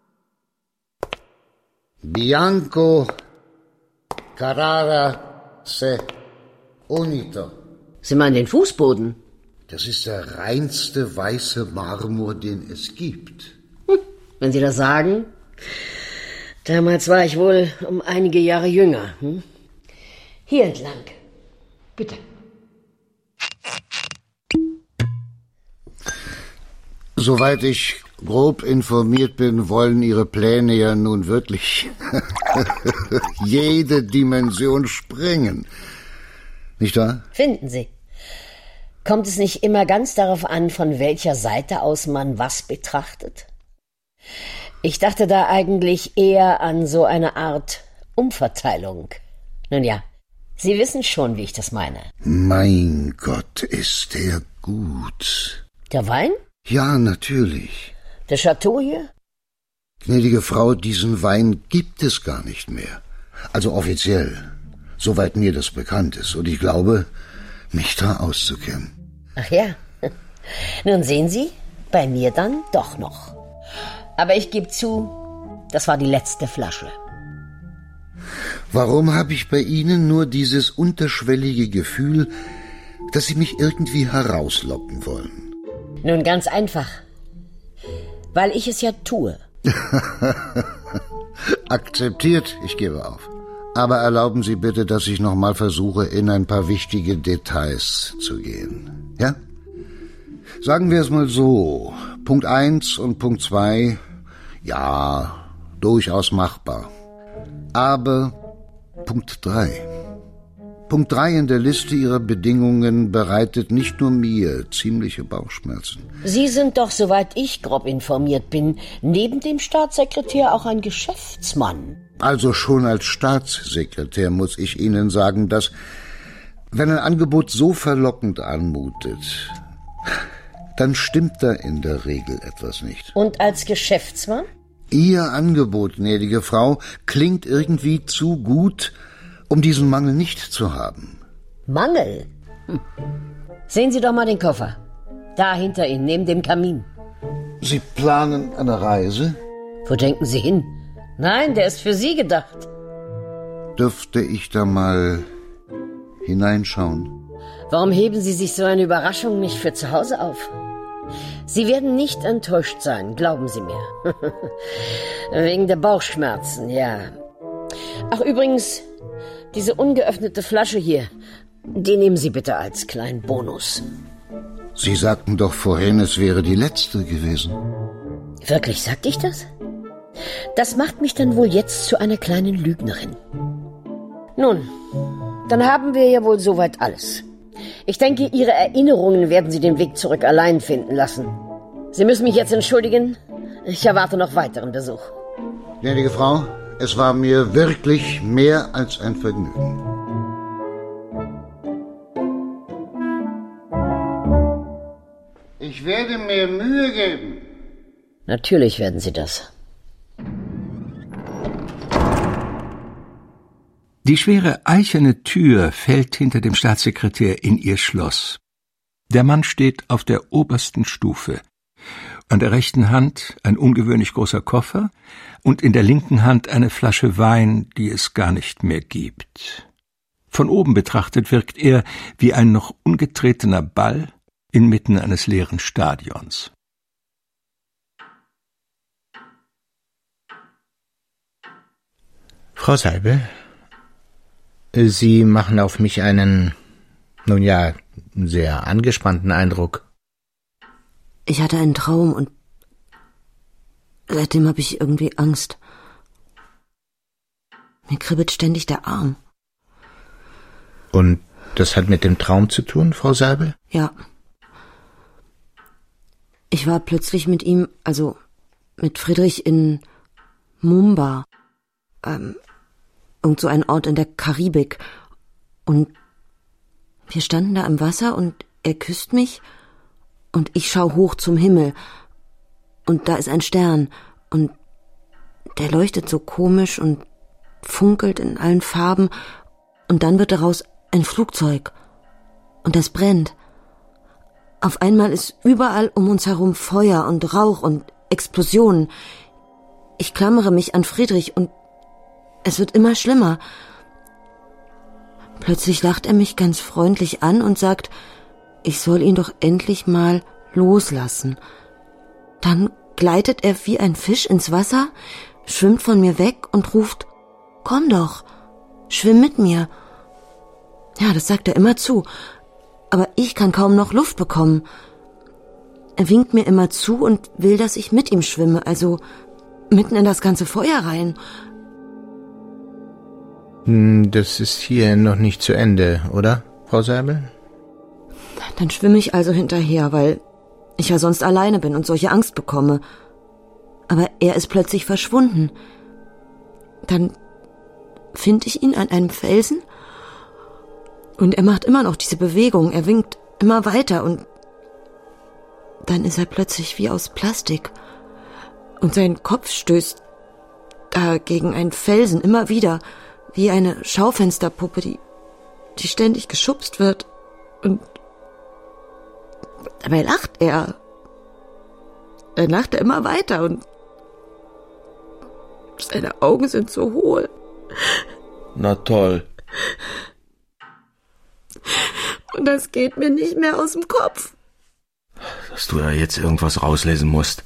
Bianco Carrara se unito. Sie meinen den Fußboden? Das ist der reinste weiße Marmor, den es gibt. Wenn Sie das sagen. Damals war ich wohl um einige Jahre jünger. Hier entlang. Bitte. Soweit ich grob informiert bin, wollen Ihre Pläne ja nun wirklich jede Dimension sprengen. Nicht wahr? Finden Sie. Kommt es nicht immer ganz darauf an, von welcher Seite aus man was betrachtet? Ich dachte da eigentlich eher an so eine Art Umverteilung. Nun ja, Sie wissen schon, wie ich das meine. Mein Gott, ist der gut. Der Wein? Ja, natürlich. Der Chateau hier? Gnädige Frau, diesen Wein gibt es gar nicht mehr. Also offiziell, soweit mir das bekannt ist. Und ich glaube, mich da auszukennen. Ach ja. Nun sehen Sie, bei mir dann doch noch. Aber ich gebe zu, das war die letzte Flasche. Warum habe ich bei Ihnen nur dieses unterschwellige Gefühl, dass Sie mich irgendwie herauslocken wollen? Nun ganz einfach. Weil ich es ja tue. Akzeptiert, ich gebe auf. Aber erlauben Sie bitte, dass ich nochmal versuche, in ein paar wichtige Details zu gehen. Ja? Sagen wir es mal so. Punkt 1 und Punkt 2, ja, durchaus machbar. Aber Punkt 3. Punkt 3 in der Liste Ihrer Bedingungen bereitet nicht nur mir ziemliche Bauchschmerzen. Sie sind doch, soweit ich grob informiert bin, neben dem Staatssekretär auch ein Geschäftsmann. Also schon als Staatssekretär muss ich Ihnen sagen, dass, wenn ein Angebot so verlockend anmutet, dann stimmt da in der Regel etwas nicht. Und als Geschäftsmann? Ihr Angebot, gnädige Frau, klingt irgendwie zu gut, um diesen Mangel nicht zu haben. Mangel? Sehen Sie doch mal den Koffer. Da hinter Ihnen, neben dem Kamin. Sie planen eine Reise? Wo denken Sie hin? Nein, der ist für Sie gedacht. Dürfte ich da mal hineinschauen? Warum heben Sie sich so eine Überraschung nicht für zu Hause auf? Sie werden nicht enttäuscht sein, glauben Sie mir. Wegen der Bauchschmerzen, ja. Ach, übrigens, diese ungeöffnete Flasche hier, die nehmen Sie bitte als kleinen Bonus. Sie sagten doch vorhin, es wäre die letzte gewesen. Wirklich, sagte ich das? Das macht mich dann wohl jetzt zu einer kleinen Lügnerin. Nun, dann haben wir ja wohl soweit alles. Ich denke, Ihre Erinnerungen werden Sie den Weg zurück allein finden lassen. Sie müssen mich jetzt entschuldigen. Ich erwarte noch weiteren Besuch. Gnädige Frau, es war mir wirklich mehr als ein Vergnügen. Ich werde mir Mühe geben. Natürlich werden Sie das. Die schwere eichene Tür fällt hinter dem Staatssekretär in ihr Schloss. Der Mann steht auf der obersten Stufe. An der rechten Hand ein ungewöhnlich großer Koffer und in der linken Hand eine Flasche Wein, die es gar nicht mehr gibt. Von oben betrachtet wirkt er wie ein noch ungetretener Ball inmitten eines leeren Stadions. Frau Seibel, Sie machen auf mich einen, nun ja, sehr angespannten Eindruck. Ich hatte einen Traum und seitdem habe ich irgendwie Angst. Mir kribbelt ständig der Arm. Und das hat mit dem Traum zu tun, Frau Seibel? Ja. Ich war plötzlich mit ihm, also mit Friedrich in Mumba, irgend so ein Ort in der Karibik. Und wir standen da im Wasser und er küsst mich und ich schau hoch zum Himmel. Und da ist ein Stern und der leuchtet so komisch und funkelt in allen Farben und dann wird daraus ein Flugzeug und das brennt. Auf einmal ist überall um uns herum Feuer und Rauch und Explosionen. Ich klammere mich an Friedrich und es wird immer schlimmer. Plötzlich lacht er mich ganz freundlich an und sagt, ich soll ihn doch endlich mal loslassen. Dann gleitet er wie ein Fisch ins Wasser, schwimmt von mir weg und ruft, komm doch, schwimm mit mir. Ja, das sagt er immer zu, aber ich kann kaum noch Luft bekommen. Er winkt mir immer zu und will, dass ich mit ihm schwimme, also mitten in das ganze Feuer rein. Das ist hier noch nicht zu Ende, oder, Frau Seibel? Dann schwimme ich also hinterher, weil ich ja sonst alleine bin und solche Angst bekomme. Aber er ist plötzlich verschwunden. Dann finde ich ihn an einem Felsen und er macht immer noch diese Bewegung. Er winkt immer weiter und dann ist er plötzlich wie aus Plastik und sein Kopf stößt da gegen einen Felsen immer wieder. wie eine Schaufensterpuppe, die ständig geschubst wird. Und dabei lacht er. Er lacht immer weiter und seine Augen sind so hohl. Na toll. Und das geht mir nicht mehr aus dem Kopf. Dass du da jetzt irgendwas rauslesen musst.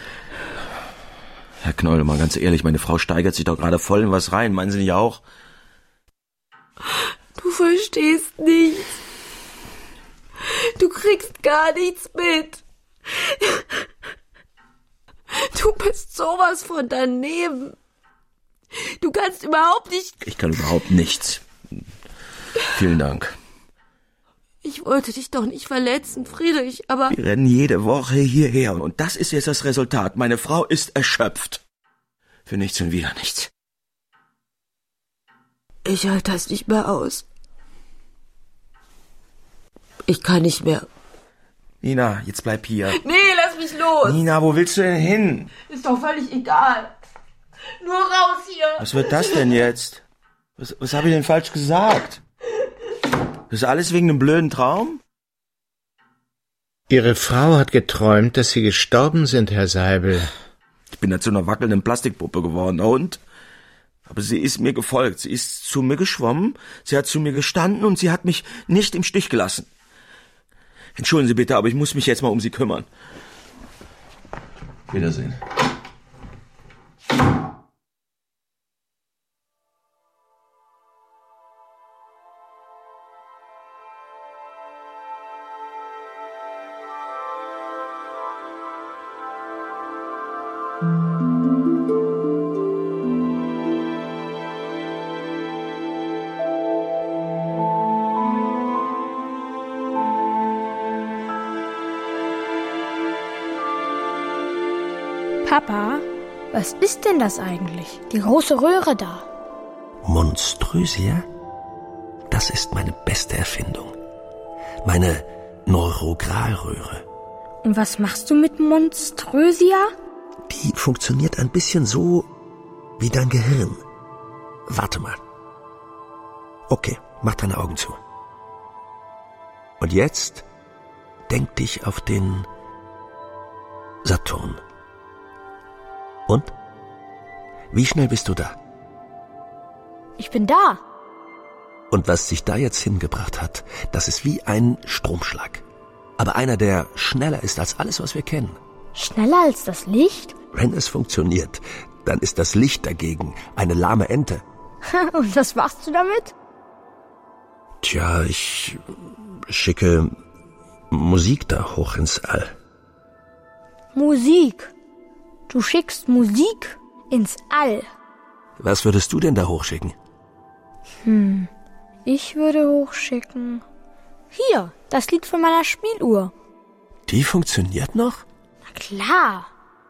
Herr Knoll, mal ganz ehrlich, meine Frau steigert sich doch gerade voll in was rein. Meinen Sie nicht auch? Du verstehst nichts. Du kriegst gar nichts mit. Du bist sowas von daneben. Du kannst überhaupt nicht... Ich kann überhaupt nichts. Vielen Dank. Ich wollte dich doch nicht verletzen, Friedrich, aber... Wir rennen jede Woche hierher und das ist jetzt das Resultat. Meine Frau ist erschöpft. Für nichts und wieder nichts. Ich halte das nicht mehr aus. Ich kann nicht mehr. Nina, jetzt bleib hier. Nee, lass mich los. Nina, wo willst du denn hin? Ist doch völlig egal. Nur raus hier. Was wird das denn jetzt? Was habe ich denn falsch gesagt? Das ist alles wegen einem blöden Traum? Ihre Frau hat geträumt, dass Sie gestorben sind, Herr Seibel. Ich bin da zu einer wackelnden Plastikpuppe geworden, und? Aber sie ist mir gefolgt, sie ist zu mir geschwommen, sie hat zu mir gestanden und sie hat mich nicht im Stich gelassen. Entschuldigen Sie bitte, aber ich muss mich jetzt mal um Sie kümmern. Wiedersehen. Papa, was ist denn das eigentlich? Die große Röhre da. Monströsia? Das ist meine beste Erfindung. Meine Neurogralröhre. Und was machst du mit Monströsia? Die funktioniert ein bisschen so wie dein Gehirn. Warte mal. Okay, mach deine Augen zu. Und jetzt denk dich auf den Saturn. Und? Wie schnell bist du da? Ich bin da. Und was dich da jetzt hingebracht hat, das ist wie ein Stromschlag. Aber einer, der schneller ist als alles, was wir kennen. Schneller als das Licht? Wenn es funktioniert, dann ist das Licht dagegen eine lahme Ente. Und was machst du damit? Tja, ich schicke Musik da hoch ins All. Musik? Du schickst Musik ins All? Was würdest du denn da hochschicken? Ich würde hochschicken... Hier, das Lied von meiner Spieluhr. Die funktioniert noch? Na klar.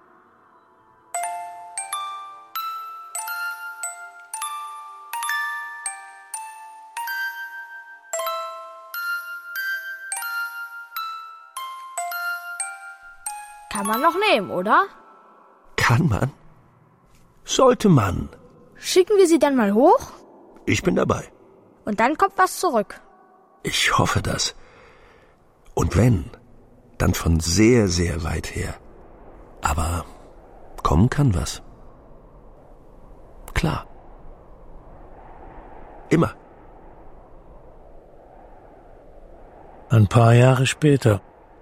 Kann man noch nehmen, oder? Kann man? Sollte man. Schicken wir sie dann mal hoch? Ich bin dabei. Und dann kommt was zurück. Ich hoffe das. Und wenn, dann von sehr, sehr weit her. Aber kommen kann was. Klar. Immer. Ein paar Jahre später.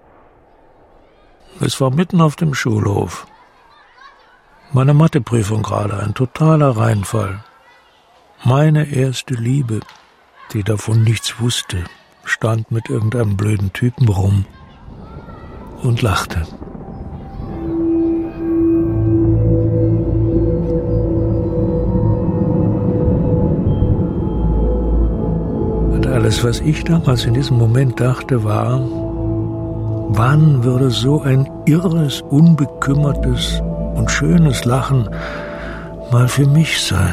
Es war mitten auf dem Schulhof. Meine Matheprüfung gerade, ein totaler Reinfall. Meine erste Liebe, die davon nichts wusste, stand mit irgendeinem blöden Typen rum und lachte. Und alles, was ich damals in diesem Moment dachte, war, wann würde so ein irres, unbekümmertes und schönes Lachen mal für mich sein?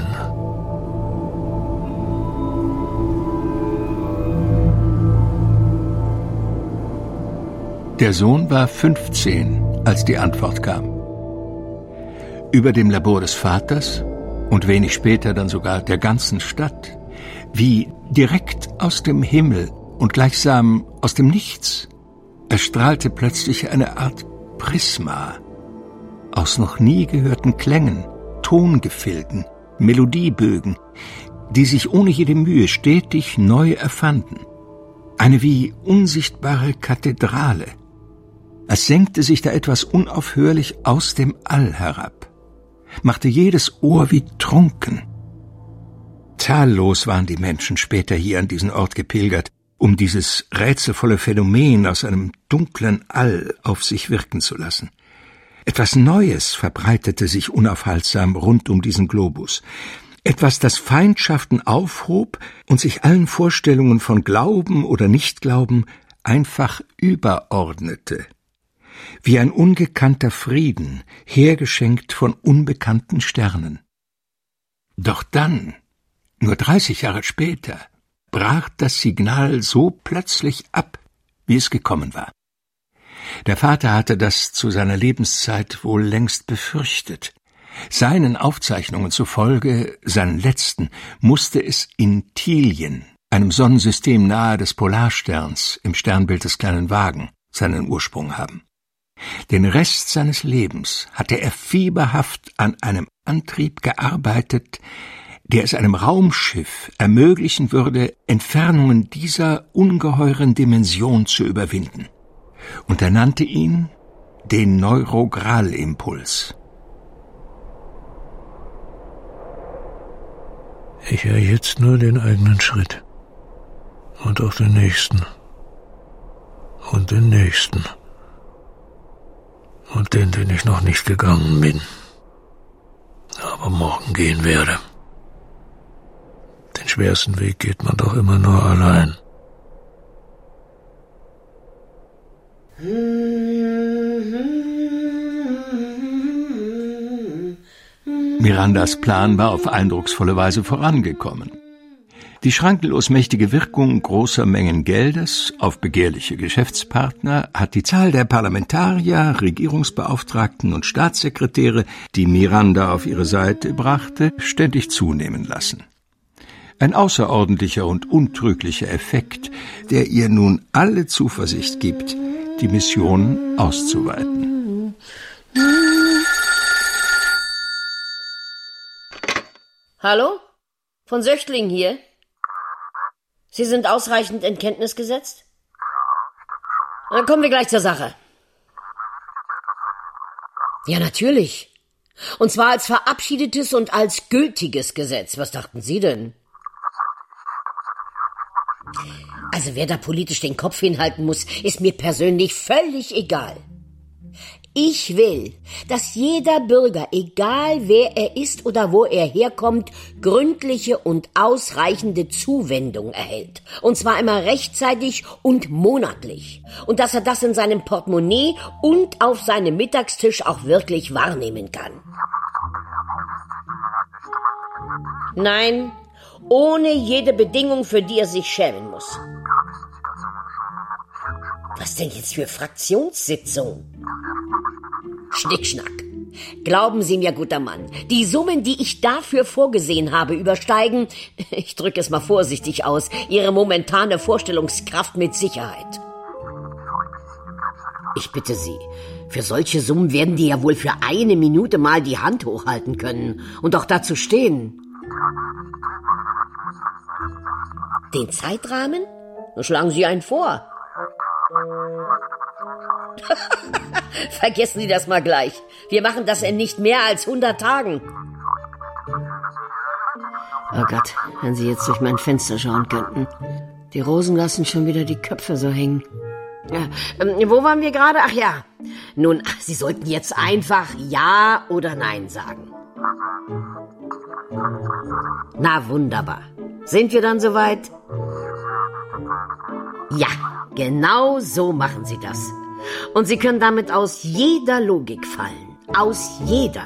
Der Sohn war 15, als die Antwort kam. Über dem Labor des Vaters und wenig später dann sogar der ganzen Stadt, wie direkt aus dem Himmel und gleichsam aus dem Nichts erstrahlte plötzlich eine Art Prisma aus noch nie gehörten Klängen, Tongefilden, Melodiebögen, die sich ohne jede Mühe stetig neu erfanden. Eine wie unsichtbare Kathedrale, als senkte sich da etwas unaufhörlich aus dem All herab, machte jedes Ohr wie trunken. Zahllos waren die Menschen später hier an diesen Ort gepilgert, um dieses rätselvolle Phänomen aus einem dunklen All auf sich wirken zu lassen. Etwas Neues verbreitete sich unaufhaltsam rund um diesen Globus. Etwas, das Feindschaften aufhob und sich allen Vorstellungen von Glauben oder Nichtglauben einfach überordnete. Wie ein ungekannter Frieden, hergeschenkt von unbekannten Sternen. Doch dann, nur 30 Jahre später, brach das Signal so plötzlich ab, wie es gekommen war. Der Vater hatte das zu seiner Lebenszeit wohl längst befürchtet. Seinen Aufzeichnungen zufolge, seinen letzten, musste es in Thilien, einem Sonnensystem nahe des Polarsterns im Sternbild des Kleinen Wagen, seinen Ursprung haben. Den Rest seines Lebens hatte er fieberhaft an einem Antrieb gearbeitet, der es einem Raumschiff ermöglichen würde, Entfernungen dieser ungeheuren Dimension zu überwinden. Und er nannte ihn den Neurogralimpuls. Ich höre jetzt nur den eigenen Schritt. Und auch den nächsten. Und den nächsten. Und den ich noch nicht gegangen bin. Aber morgen gehen werde. Den schwersten Weg geht man doch immer nur allein. Mirandas Plan war auf eindrucksvolle Weise vorangekommen. Die schrankenlos mächtige Wirkung großer Mengen Geldes auf begehrliche Geschäftspartner hat die Zahl der Parlamentarier, Regierungsbeauftragten und Staatssekretäre, die Miranda auf ihre Seite brachte, ständig zunehmen lassen. Ein außerordentlicher und untrüglicher Effekt, der ihr nun alle Zuversicht gibt, die Mission auszuweiten. Hallo? Von Söchtling hier? Sie sind ausreichend in Kenntnis gesetzt? Dann kommen wir gleich zur Sache. Ja, natürlich. Und zwar als verabschiedetes und als gültiges Gesetz. Was dachten Sie denn? Also wer da politisch den Kopf hinhalten muss, ist mir persönlich völlig egal. Ich will, dass jeder Bürger, egal wer er ist oder wo er herkommt, gründliche und ausreichende Zuwendung erhält. Und zwar immer rechtzeitig und monatlich. Und dass er das in seinem Portemonnaie und auf seinem Mittagstisch auch wirklich wahrnehmen kann. Nein, ohne jede Bedingung, für die er sich schämen muss. Was denn jetzt für Fraktionssitzung? Schnickschnack. Glauben Sie mir, guter Mann, die Summen, die ich dafür vorgesehen habe, übersteigen, ich drücke es mal vorsichtig aus, Ihre momentane Vorstellungskraft mit Sicherheit. Ich bitte Sie, für solche Summen werden die ja wohl für eine Minute mal die Hand hochhalten können und auch dazu stehen. Den Zeitrahmen? Dann schlagen Sie einen vor. Vergessen Sie das mal gleich. Wir machen das in nicht mehr als 100 Tagen. Oh Gott, wenn Sie jetzt durch mein Fenster schauen könnten. Die Rosen lassen schon wieder die Köpfe so hängen. Ja, wo waren wir gerade? Ach ja. Nun, Sie sollten jetzt einfach Ja oder Nein sagen. Na, wunderbar. Sind wir dann soweit? Ja, genau so machen Sie das. Und Sie können damit aus jeder Logik fallen. Aus jeder.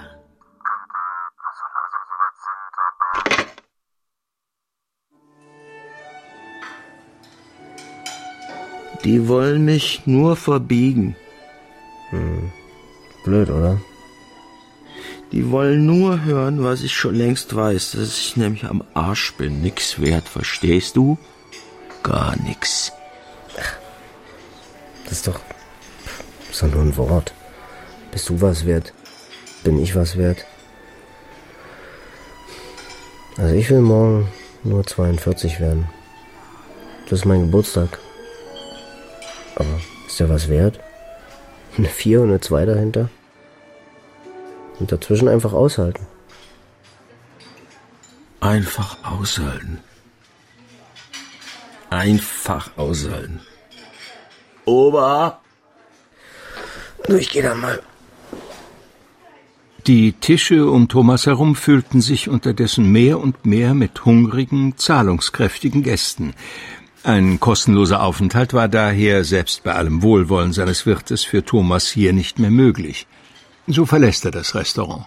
Die wollen mich nur verbiegen. Blöd, oder? Die wollen nur hören, was ich schon längst weiß, dass ich nämlich am Arsch bin. Nix wert, verstehst du? Gar nix. Das ist doch nur ein Wort. Bist du was wert? Bin ich was wert? Also ich will morgen nur 42 werden. Das ist mein Geburtstag. Aber ist der was wert? Eine 4 und eine 2 dahinter? Und dazwischen einfach aushalten. Einfach aushalten. Einfach aushalten. Ober! Nur ich geh dann mal. Die Tische um Thomas herum füllten sich unterdessen mehr und mehr mit hungrigen, zahlungskräftigen Gästen. Ein kostenloser Aufenthalt war daher, selbst bei allem Wohlwollen seines Wirtes, für Thomas hier nicht mehr möglich. So verlässt er das Restaurant.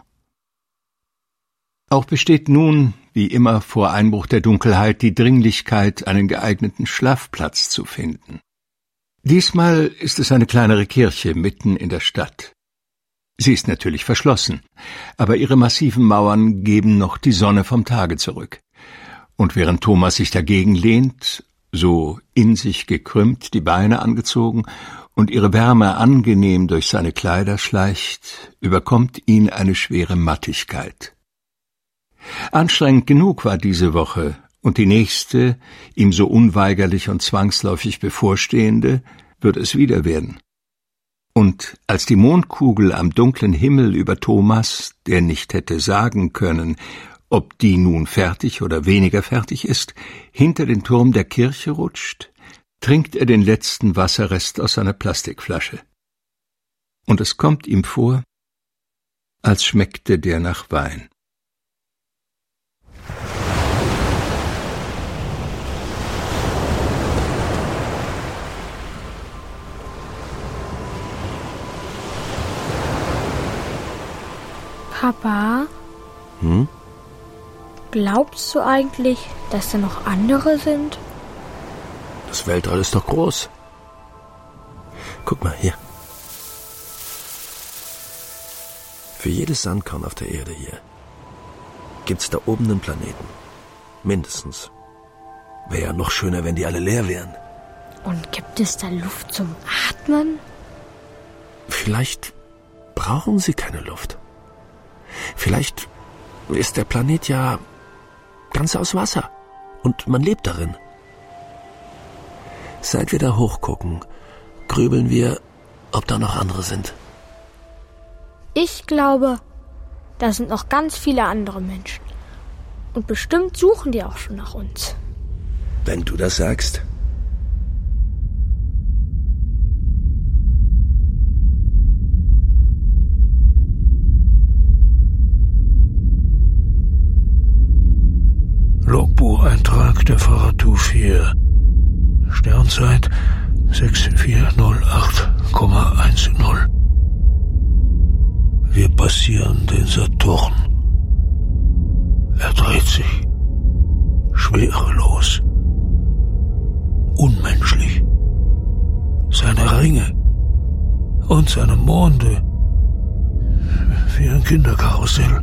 Auch besteht nun, wie immer vor Einbruch der Dunkelheit, die Dringlichkeit, einen geeigneten Schlafplatz zu finden. Diesmal ist es eine kleinere Kirche mitten in der Stadt. Sie ist natürlich verschlossen, aber ihre massiven Mauern geben noch die Sonne vom Tage zurück. Und während Thomas sich dagegen lehnt, so in sich gekrümmt, die Beine angezogen und ihre Wärme angenehm durch seine Kleider schleicht, überkommt ihn eine schwere Mattigkeit. Anstrengend genug war diese Woche, und die nächste, ihm so unweigerlich und zwangsläufig bevorstehende, wird es wieder werden. Und als die Mondkugel am dunklen Himmel über Thomas, der nicht hätte sagen können, ob die nun fertig oder weniger fertig ist, hinter den Turm der Kirche rutscht, trinkt er den letzten Wasserrest aus seiner Plastikflasche. Und es kommt ihm vor, als schmeckte der nach Wein. Papa? Glaubst du eigentlich, dass da noch andere sind? Das Weltall ist doch groß. Guck mal hier. Für jedes Sandkorn auf der Erde hier gibt's da oben einen Planeten. Mindestens. Wäre ja noch schöner, wenn die alle leer wären. Und gibt es da Luft zum Atmen? Vielleicht brauchen sie keine Luft. Vielleicht ist der Planet ja ganz aus Wasser und man lebt darin. Seit wir da hochgucken, grübeln wir, ob da noch andere sind. Ich glaube, da sind noch ganz viele andere Menschen. Und bestimmt suchen die auch schon nach uns. Wenn du das sagst. Logbucheintrag der Fahrradtour 4. Sternzeit 6408,10. Wir passieren den Saturn. Er dreht sich. Schwerelos. Unmenschlich. Seine Ringe und seine Monde wie ein Kinderkarussell.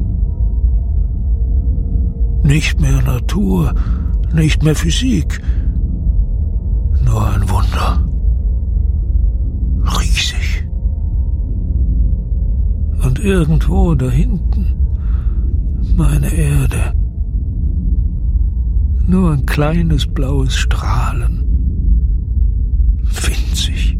Nicht mehr Natur, nicht mehr Physik. Nur ein Wunder. Riesig. Und irgendwo da hinten meine Erde. Nur ein kleines blaues Strahlen. Winzig.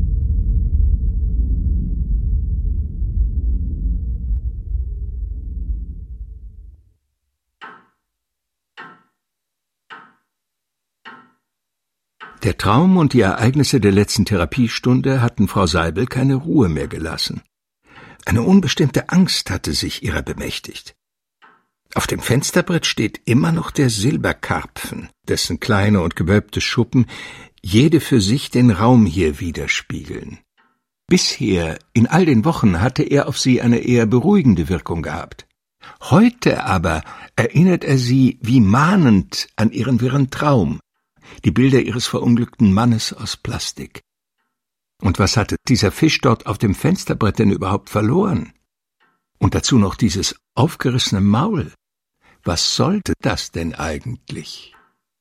Der Traum und die Ereignisse der letzten Therapiestunde hatten Frau Seibel keine Ruhe mehr gelassen. Eine unbestimmte Angst hatte sich ihrer bemächtigt. Auf dem Fensterbrett steht immer noch der Silberkarpfen, dessen kleine und gewölbte Schuppen jede für sich den Raum hier widerspiegeln. Bisher, in all den Wochen, hatte er auf sie eine eher beruhigende Wirkung gehabt. Heute aber erinnert er sie wie mahnend an ihren wirren Traum, die Bilder ihres verunglückten Mannes aus Plastik. Und was hatte dieser Fisch dort auf dem Fensterbrett denn überhaupt verloren? Und dazu noch dieses aufgerissene Maul. Was sollte das denn eigentlich?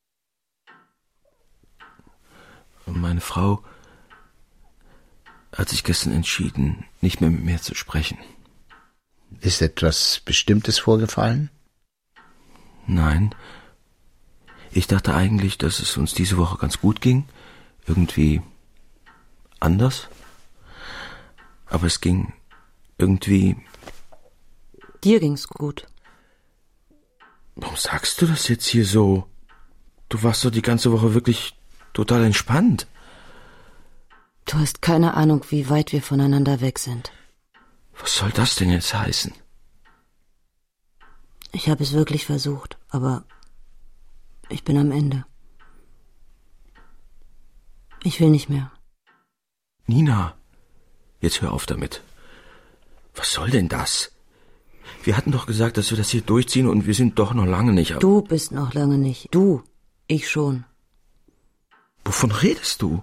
Meine Frau hat sich gestern entschieden, nicht mehr mit mir zu sprechen. Ist etwas Bestimmtes vorgefallen? Nein. Ich dachte eigentlich, dass es uns diese Woche ganz gut ging. Irgendwie anders. Aber es ging irgendwie... Dir ging's gut. Warum sagst du das jetzt hier so? Du warst doch die ganze Woche wirklich total entspannt. Du hast keine Ahnung, wie weit wir voneinander weg sind. Was soll das denn jetzt heißen? Ich habe es wirklich versucht, aber ich bin am Ende. Ich will nicht mehr. Nina, jetzt hör auf damit. Was soll denn das? Wir hatten doch gesagt, dass wir das hier durchziehen und wir sind doch noch lange nicht. Du bist noch lange nicht. Du, ich schon. Wovon redest du?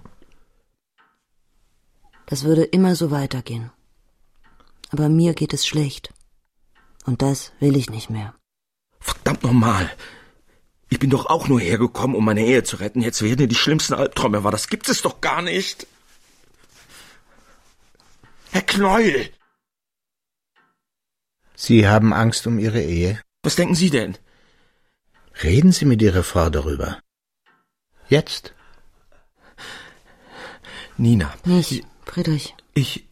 Das würde immer so weitergehen. Aber mir geht es schlecht. Und das will ich nicht mehr. Verdammt nochmal. Ich bin doch auch nur hergekommen, um meine Ehe zu retten. Jetzt werden die schlimmsten Albträume wahr. Das gibt es doch gar nicht. Herr Knäuel! Sie haben Angst um Ihre Ehe? Was denken Sie denn? Reden Sie mit Ihrer Frau darüber. Jetzt. Nina. Nicht, Friedrich. Ich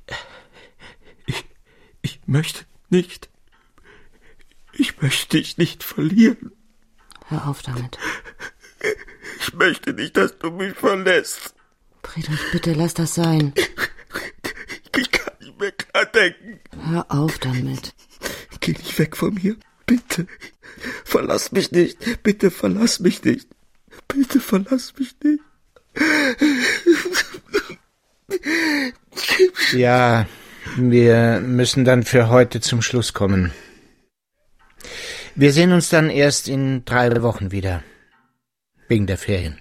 möchte nicht. Ich möchte dich nicht verlieren. Hör auf damit. Ich möchte nicht, dass du mich verlässt. Friedrich, bitte lass das sein. Ich kann nicht mehr klar denken. Hör auf damit. Geh nicht weg von mir. Bitte. Verlass mich nicht. Bitte verlass mich nicht. Bitte verlass mich nicht. Ja, wir müssen dann für heute zum Schluss kommen. Wir sehen uns dann erst in 3 Wochen wieder. Wegen der Ferien.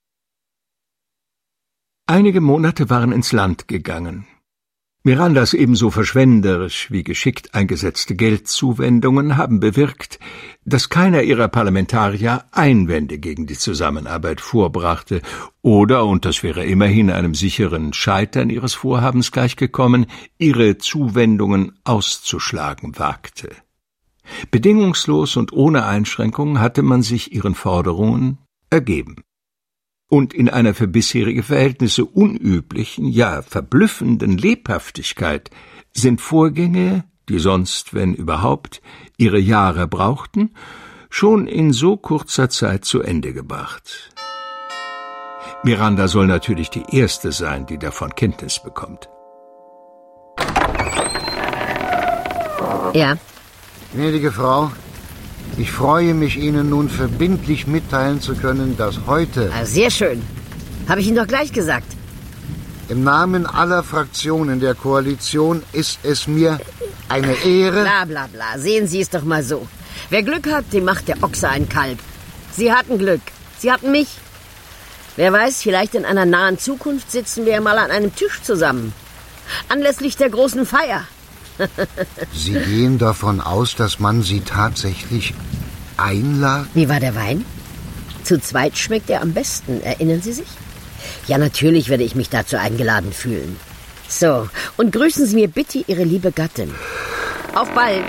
Einige Monate waren ins Land gegangen. Mirandas ebenso verschwenderisch wie geschickt eingesetzte Geldzuwendungen haben bewirkt, dass keiner ihrer Parlamentarier Einwände gegen die Zusammenarbeit vorbrachte oder, und das wäre immerhin einem sicheren Scheitern ihres Vorhabens gleichgekommen, ihre Zuwendungen auszuschlagen wagte. Bedingungslos und ohne Einschränkung hatte man sich ihren Forderungen ergeben. Und in einer für bisherige Verhältnisse unüblichen, ja verblüffenden Lebhaftigkeit sind Vorgänge, die sonst, wenn überhaupt, ihre Jahre brauchten, schon in so kurzer Zeit zu Ende gebracht. Miranda soll natürlich die Erste sein, die davon Kenntnis bekommt. Ja. Gnädige Frau, ich freue mich, Ihnen nun verbindlich mitteilen zu können, dass heute... Sehr schön. Habe ich Ihnen doch gleich gesagt. Im Namen aller Fraktionen der Koalition ist es mir eine Ehre... Bla bla bla, sehen Sie es doch mal so. Wer Glück hat, dem macht der Ochse ein Kalb. Sie hatten Glück. Sie hatten mich. Wer weiß, vielleicht in einer nahen Zukunft sitzen wir mal an einem Tisch zusammen. Anlässlich der großen Feier. Sie gehen davon aus, dass man Sie tatsächlich einladen? Wie war der Wein? Zu zweit schmeckt er am besten, erinnern Sie sich? Ja, natürlich werde ich mich dazu eingeladen fühlen. So, und grüßen Sie mir bitte Ihre liebe Gattin. Auf bald!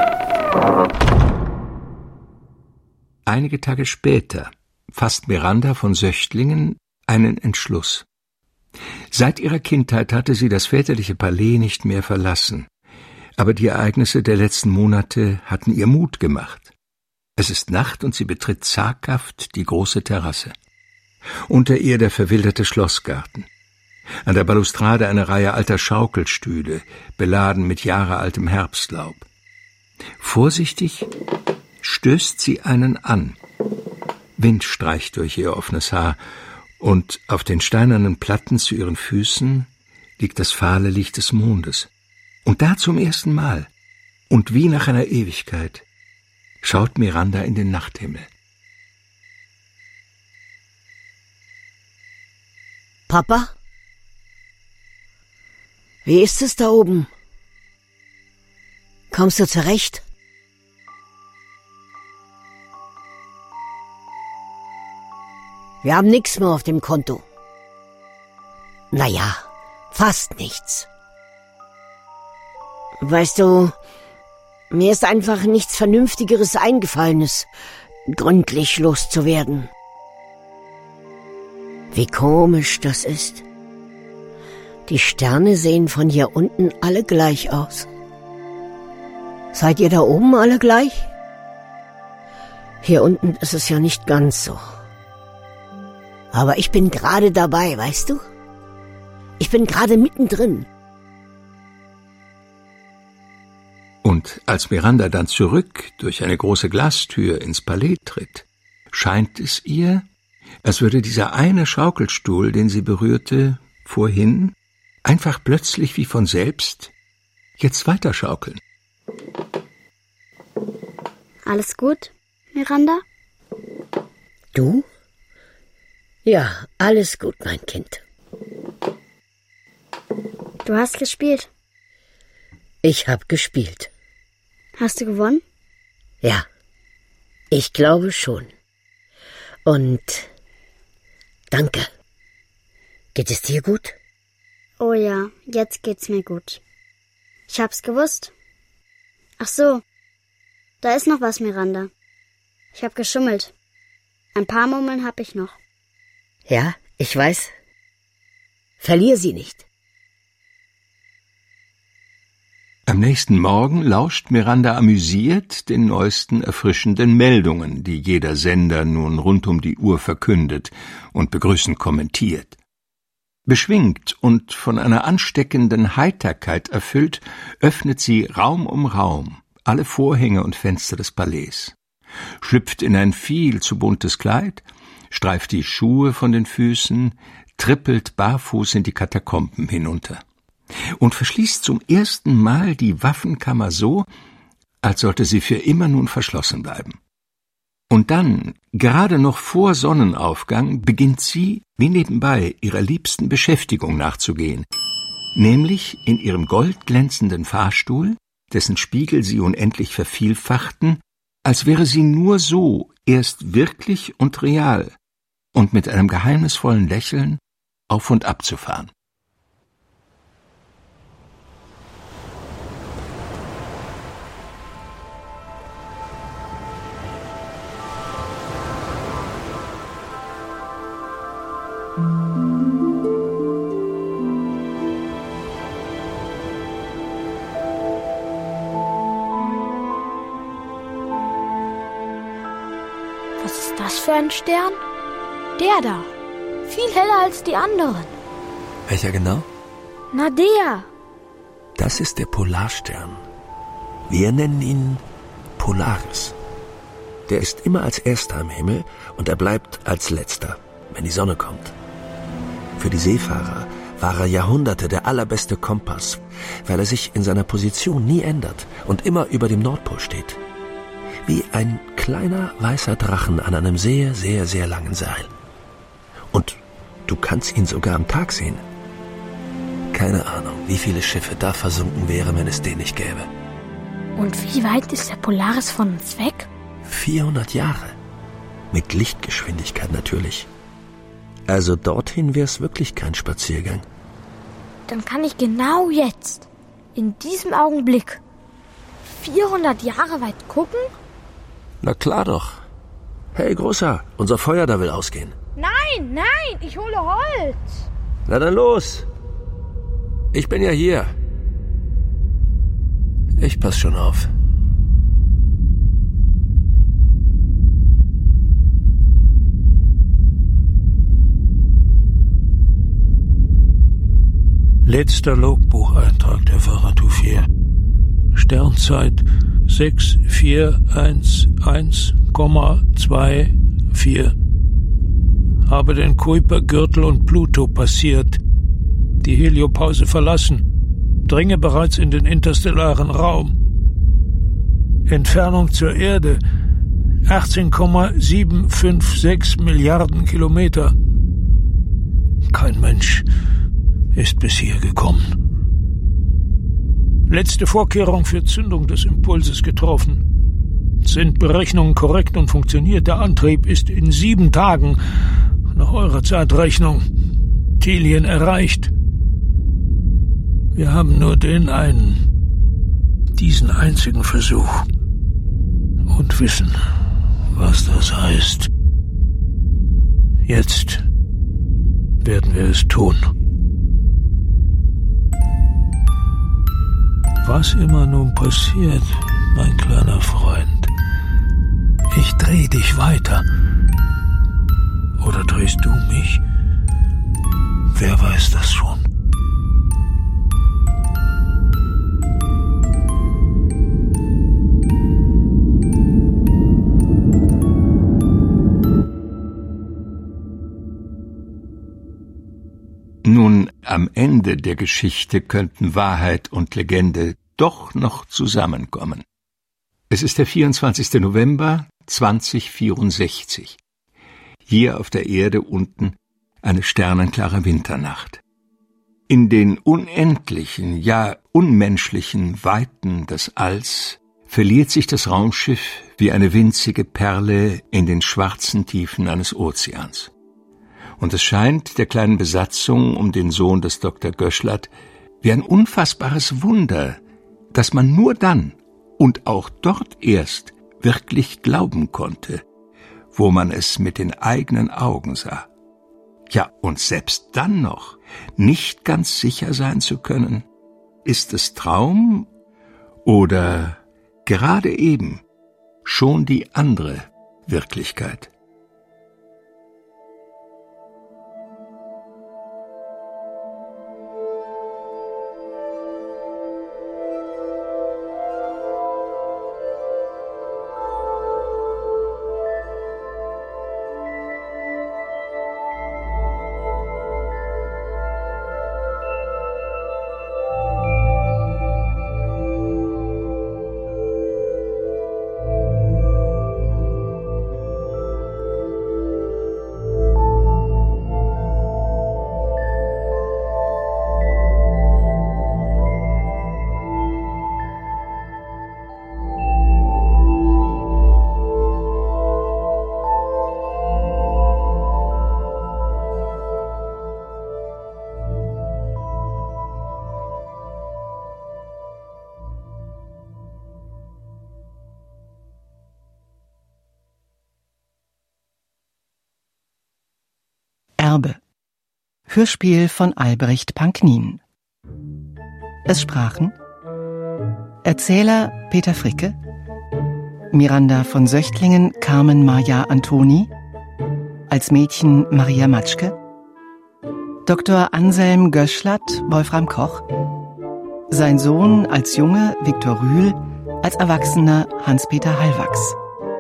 Einige Tage später fasst Miranda von Söchtlingen einen Entschluss. Seit ihrer Kindheit hatte sie das väterliche Palais nicht mehr verlassen. Aber die Ereignisse der letzten Monate hatten ihr Mut gemacht. Es ist Nacht und sie betritt zaghaft die große Terrasse. Unter ihr der verwilderte Schlossgarten. An der Balustrade eine Reihe alter Schaukelstühle, beladen mit jahrealtem Herbstlaub. Vorsichtig stößt sie einen an. Wind streicht durch ihr offenes Haar, und auf den steinernen Platten zu ihren Füßen liegt das fahle Licht des Mondes. Und da zum ersten Mal, und wie nach einer Ewigkeit, schaut Miranda in den Nachthimmel. Papa? Wie ist es da oben? Kommst du zurecht? Wir haben nichts mehr auf dem Konto. Naja, fast nichts. Weißt du, mir ist einfach nichts Vernünftigeres eingefallen, gründlich loszuwerden. Wie komisch das ist. Die Sterne sehen von hier unten alle gleich aus. Seid ihr da oben alle gleich? Hier unten ist es ja nicht ganz so. Aber ich bin gerade dabei, weißt du? Ich bin gerade mittendrin. Und als Miranda dann zurück durch eine große Glastür ins Palais tritt, scheint es ihr, als würde dieser eine Schaukelstuhl, den sie berührte, vorhin, einfach plötzlich wie von selbst, jetzt weiterschaukeln. Alles gut, Miranda? Du? Ja, alles gut, mein Kind. Du hast gespielt. Ich habe gespielt. Hast du gewonnen? Ja, ich glaube schon. Und danke. Geht es dir gut? Oh ja, jetzt geht's mir gut. Ich hab's gewusst. Ach so, da ist noch was, Miranda. Ich hab geschummelt. Ein paar Murmeln hab ich noch. Ja, ich weiß. Verlier sie nicht. Am nächsten Morgen lauscht Miranda amüsiert den neuesten erfrischenden Meldungen, die jeder Sender nun rund um die Uhr verkündet und begrüßend kommentiert. Beschwingt und von einer ansteckenden Heiterkeit erfüllt, öffnet sie Raum um Raum alle Vorhänge und Fenster des Palais, schlüpft in ein viel zu buntes Kleid, streift die Schuhe von den Füßen, trippelt barfuß in die Katakomben hinunter und verschließt zum ersten Mal die Waffenkammer so, als sollte sie für immer nun verschlossen bleiben. Und dann, gerade noch vor Sonnenaufgang, beginnt sie, wie nebenbei, ihrer liebsten Beschäftigung nachzugehen, nämlich in ihrem goldglänzenden Fahrstuhl, dessen Spiegel sie unendlich vervielfachten, als wäre sie nur so erst wirklich und real und mit einem geheimnisvollen Lächeln auf und ab zu fahren. Was ist das für ein Stern? Der da. Viel heller als die anderen. Welcher genau? Na, der. Das ist der Polarstern. Wir nennen ihn Polaris. Der ist immer als erster am Himmel und er bleibt als letzter, wenn die Sonne kommt. Für die Seefahrer war er Jahrhunderte der allerbeste Kompass, weil er sich in seiner Position nie ändert und immer über dem Nordpol steht. Wie ein kleiner weißer Drachen an einem sehr, sehr, sehr langen Seil. Und du kannst ihn sogar am Tag sehen. Keine Ahnung, wie viele Schiffe da versunken wären, wenn es den nicht gäbe. Und wie weit ist der Polaris von uns weg? 400 Jahre. Mit Lichtgeschwindigkeit natürlich. Also dorthin wär's wirklich kein Spaziergang. Dann kann ich genau jetzt, in diesem Augenblick, 400 Jahre weit gucken? Na klar doch. Hey, Großer, unser Feuer da will ausgehen. Nein, nein, ich hole Holz. Na dann los. Ich bin ja hier. Ich pass schon auf. Letzter Logbucheintrag der Fahrradtour. Sternzeit 6411,24. Habe den Kuipergürtel und Pluto passiert, die Heliopause verlassen, dringe bereits in den interstellaren Raum. Entfernung zur Erde 18,756 Milliarden Kilometer. Kein Mensch ist bis hier gekommen. Letzte Vorkehrung für Zündung des Impulses getroffen. Sind Berechnungen korrekt und funktioniert der Antrieb, ist in 7 Tagen, nach eurer Zeitrechnung, Telien erreicht. Wir haben nur diesen einzigen Versuch und wissen, was das heißt. Jetzt werden wir es tun. Was immer nun passiert, mein kleiner Freund, ich dreh dich weiter. Oder drehst du mich? Wer weiß das schon? Nun, am Ende der Geschichte könnten Wahrheit und Legende doch noch zusammenkommen. Es ist der 24. November 2064. Hier auf der Erde unten eine sternenklare Winternacht. In den unendlichen, ja unmenschlichen Weiten des Alls verliert sich das Raumschiff wie eine winzige Perle in den schwarzen Tiefen eines Ozeans. Und es scheint der kleinen Besatzung um den Sohn des Dr. Göschlert wie ein unfassbares Wunder, dass man nur dann und auch dort erst wirklich glauben konnte, wo man es mit den eigenen Augen sah. Ja, und selbst dann noch nicht ganz sicher sein zu können, ist es Traum oder gerade eben schon die andere Wirklichkeit. Erbe. Hörspiel von Albrecht Panknin. Es sprachen Erzähler Peter Fricke, Miranda von Söchtlingen Carmen Maja Antoni, als Mädchen Maria Matschke, Dr. Anselm Göschlert Wolfram Koch, sein Sohn als Junge Viktor Rühl, als Erwachsener Hans-Peter Hallwachs,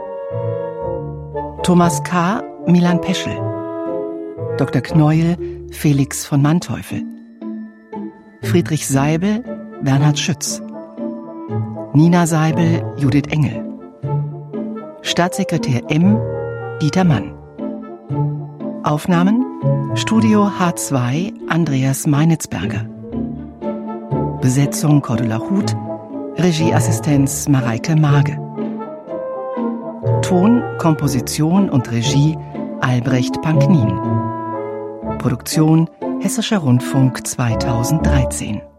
Thomas K. Milan Peschel, Dr. Kneuel Felix von Manteuffel, Friedrich Seibel Bernhard Schütz, Nina Seibel Judith Engel, Staatssekretär M. Dieter Mann. Aufnahmen Studio H2 Andreas Meinitzberger. Besetzung Cordula Huth, Regieassistenz Mareike Mage. Ton, Komposition und Regie Albrecht Panknin. Produktion Hessischer Rundfunk 2013.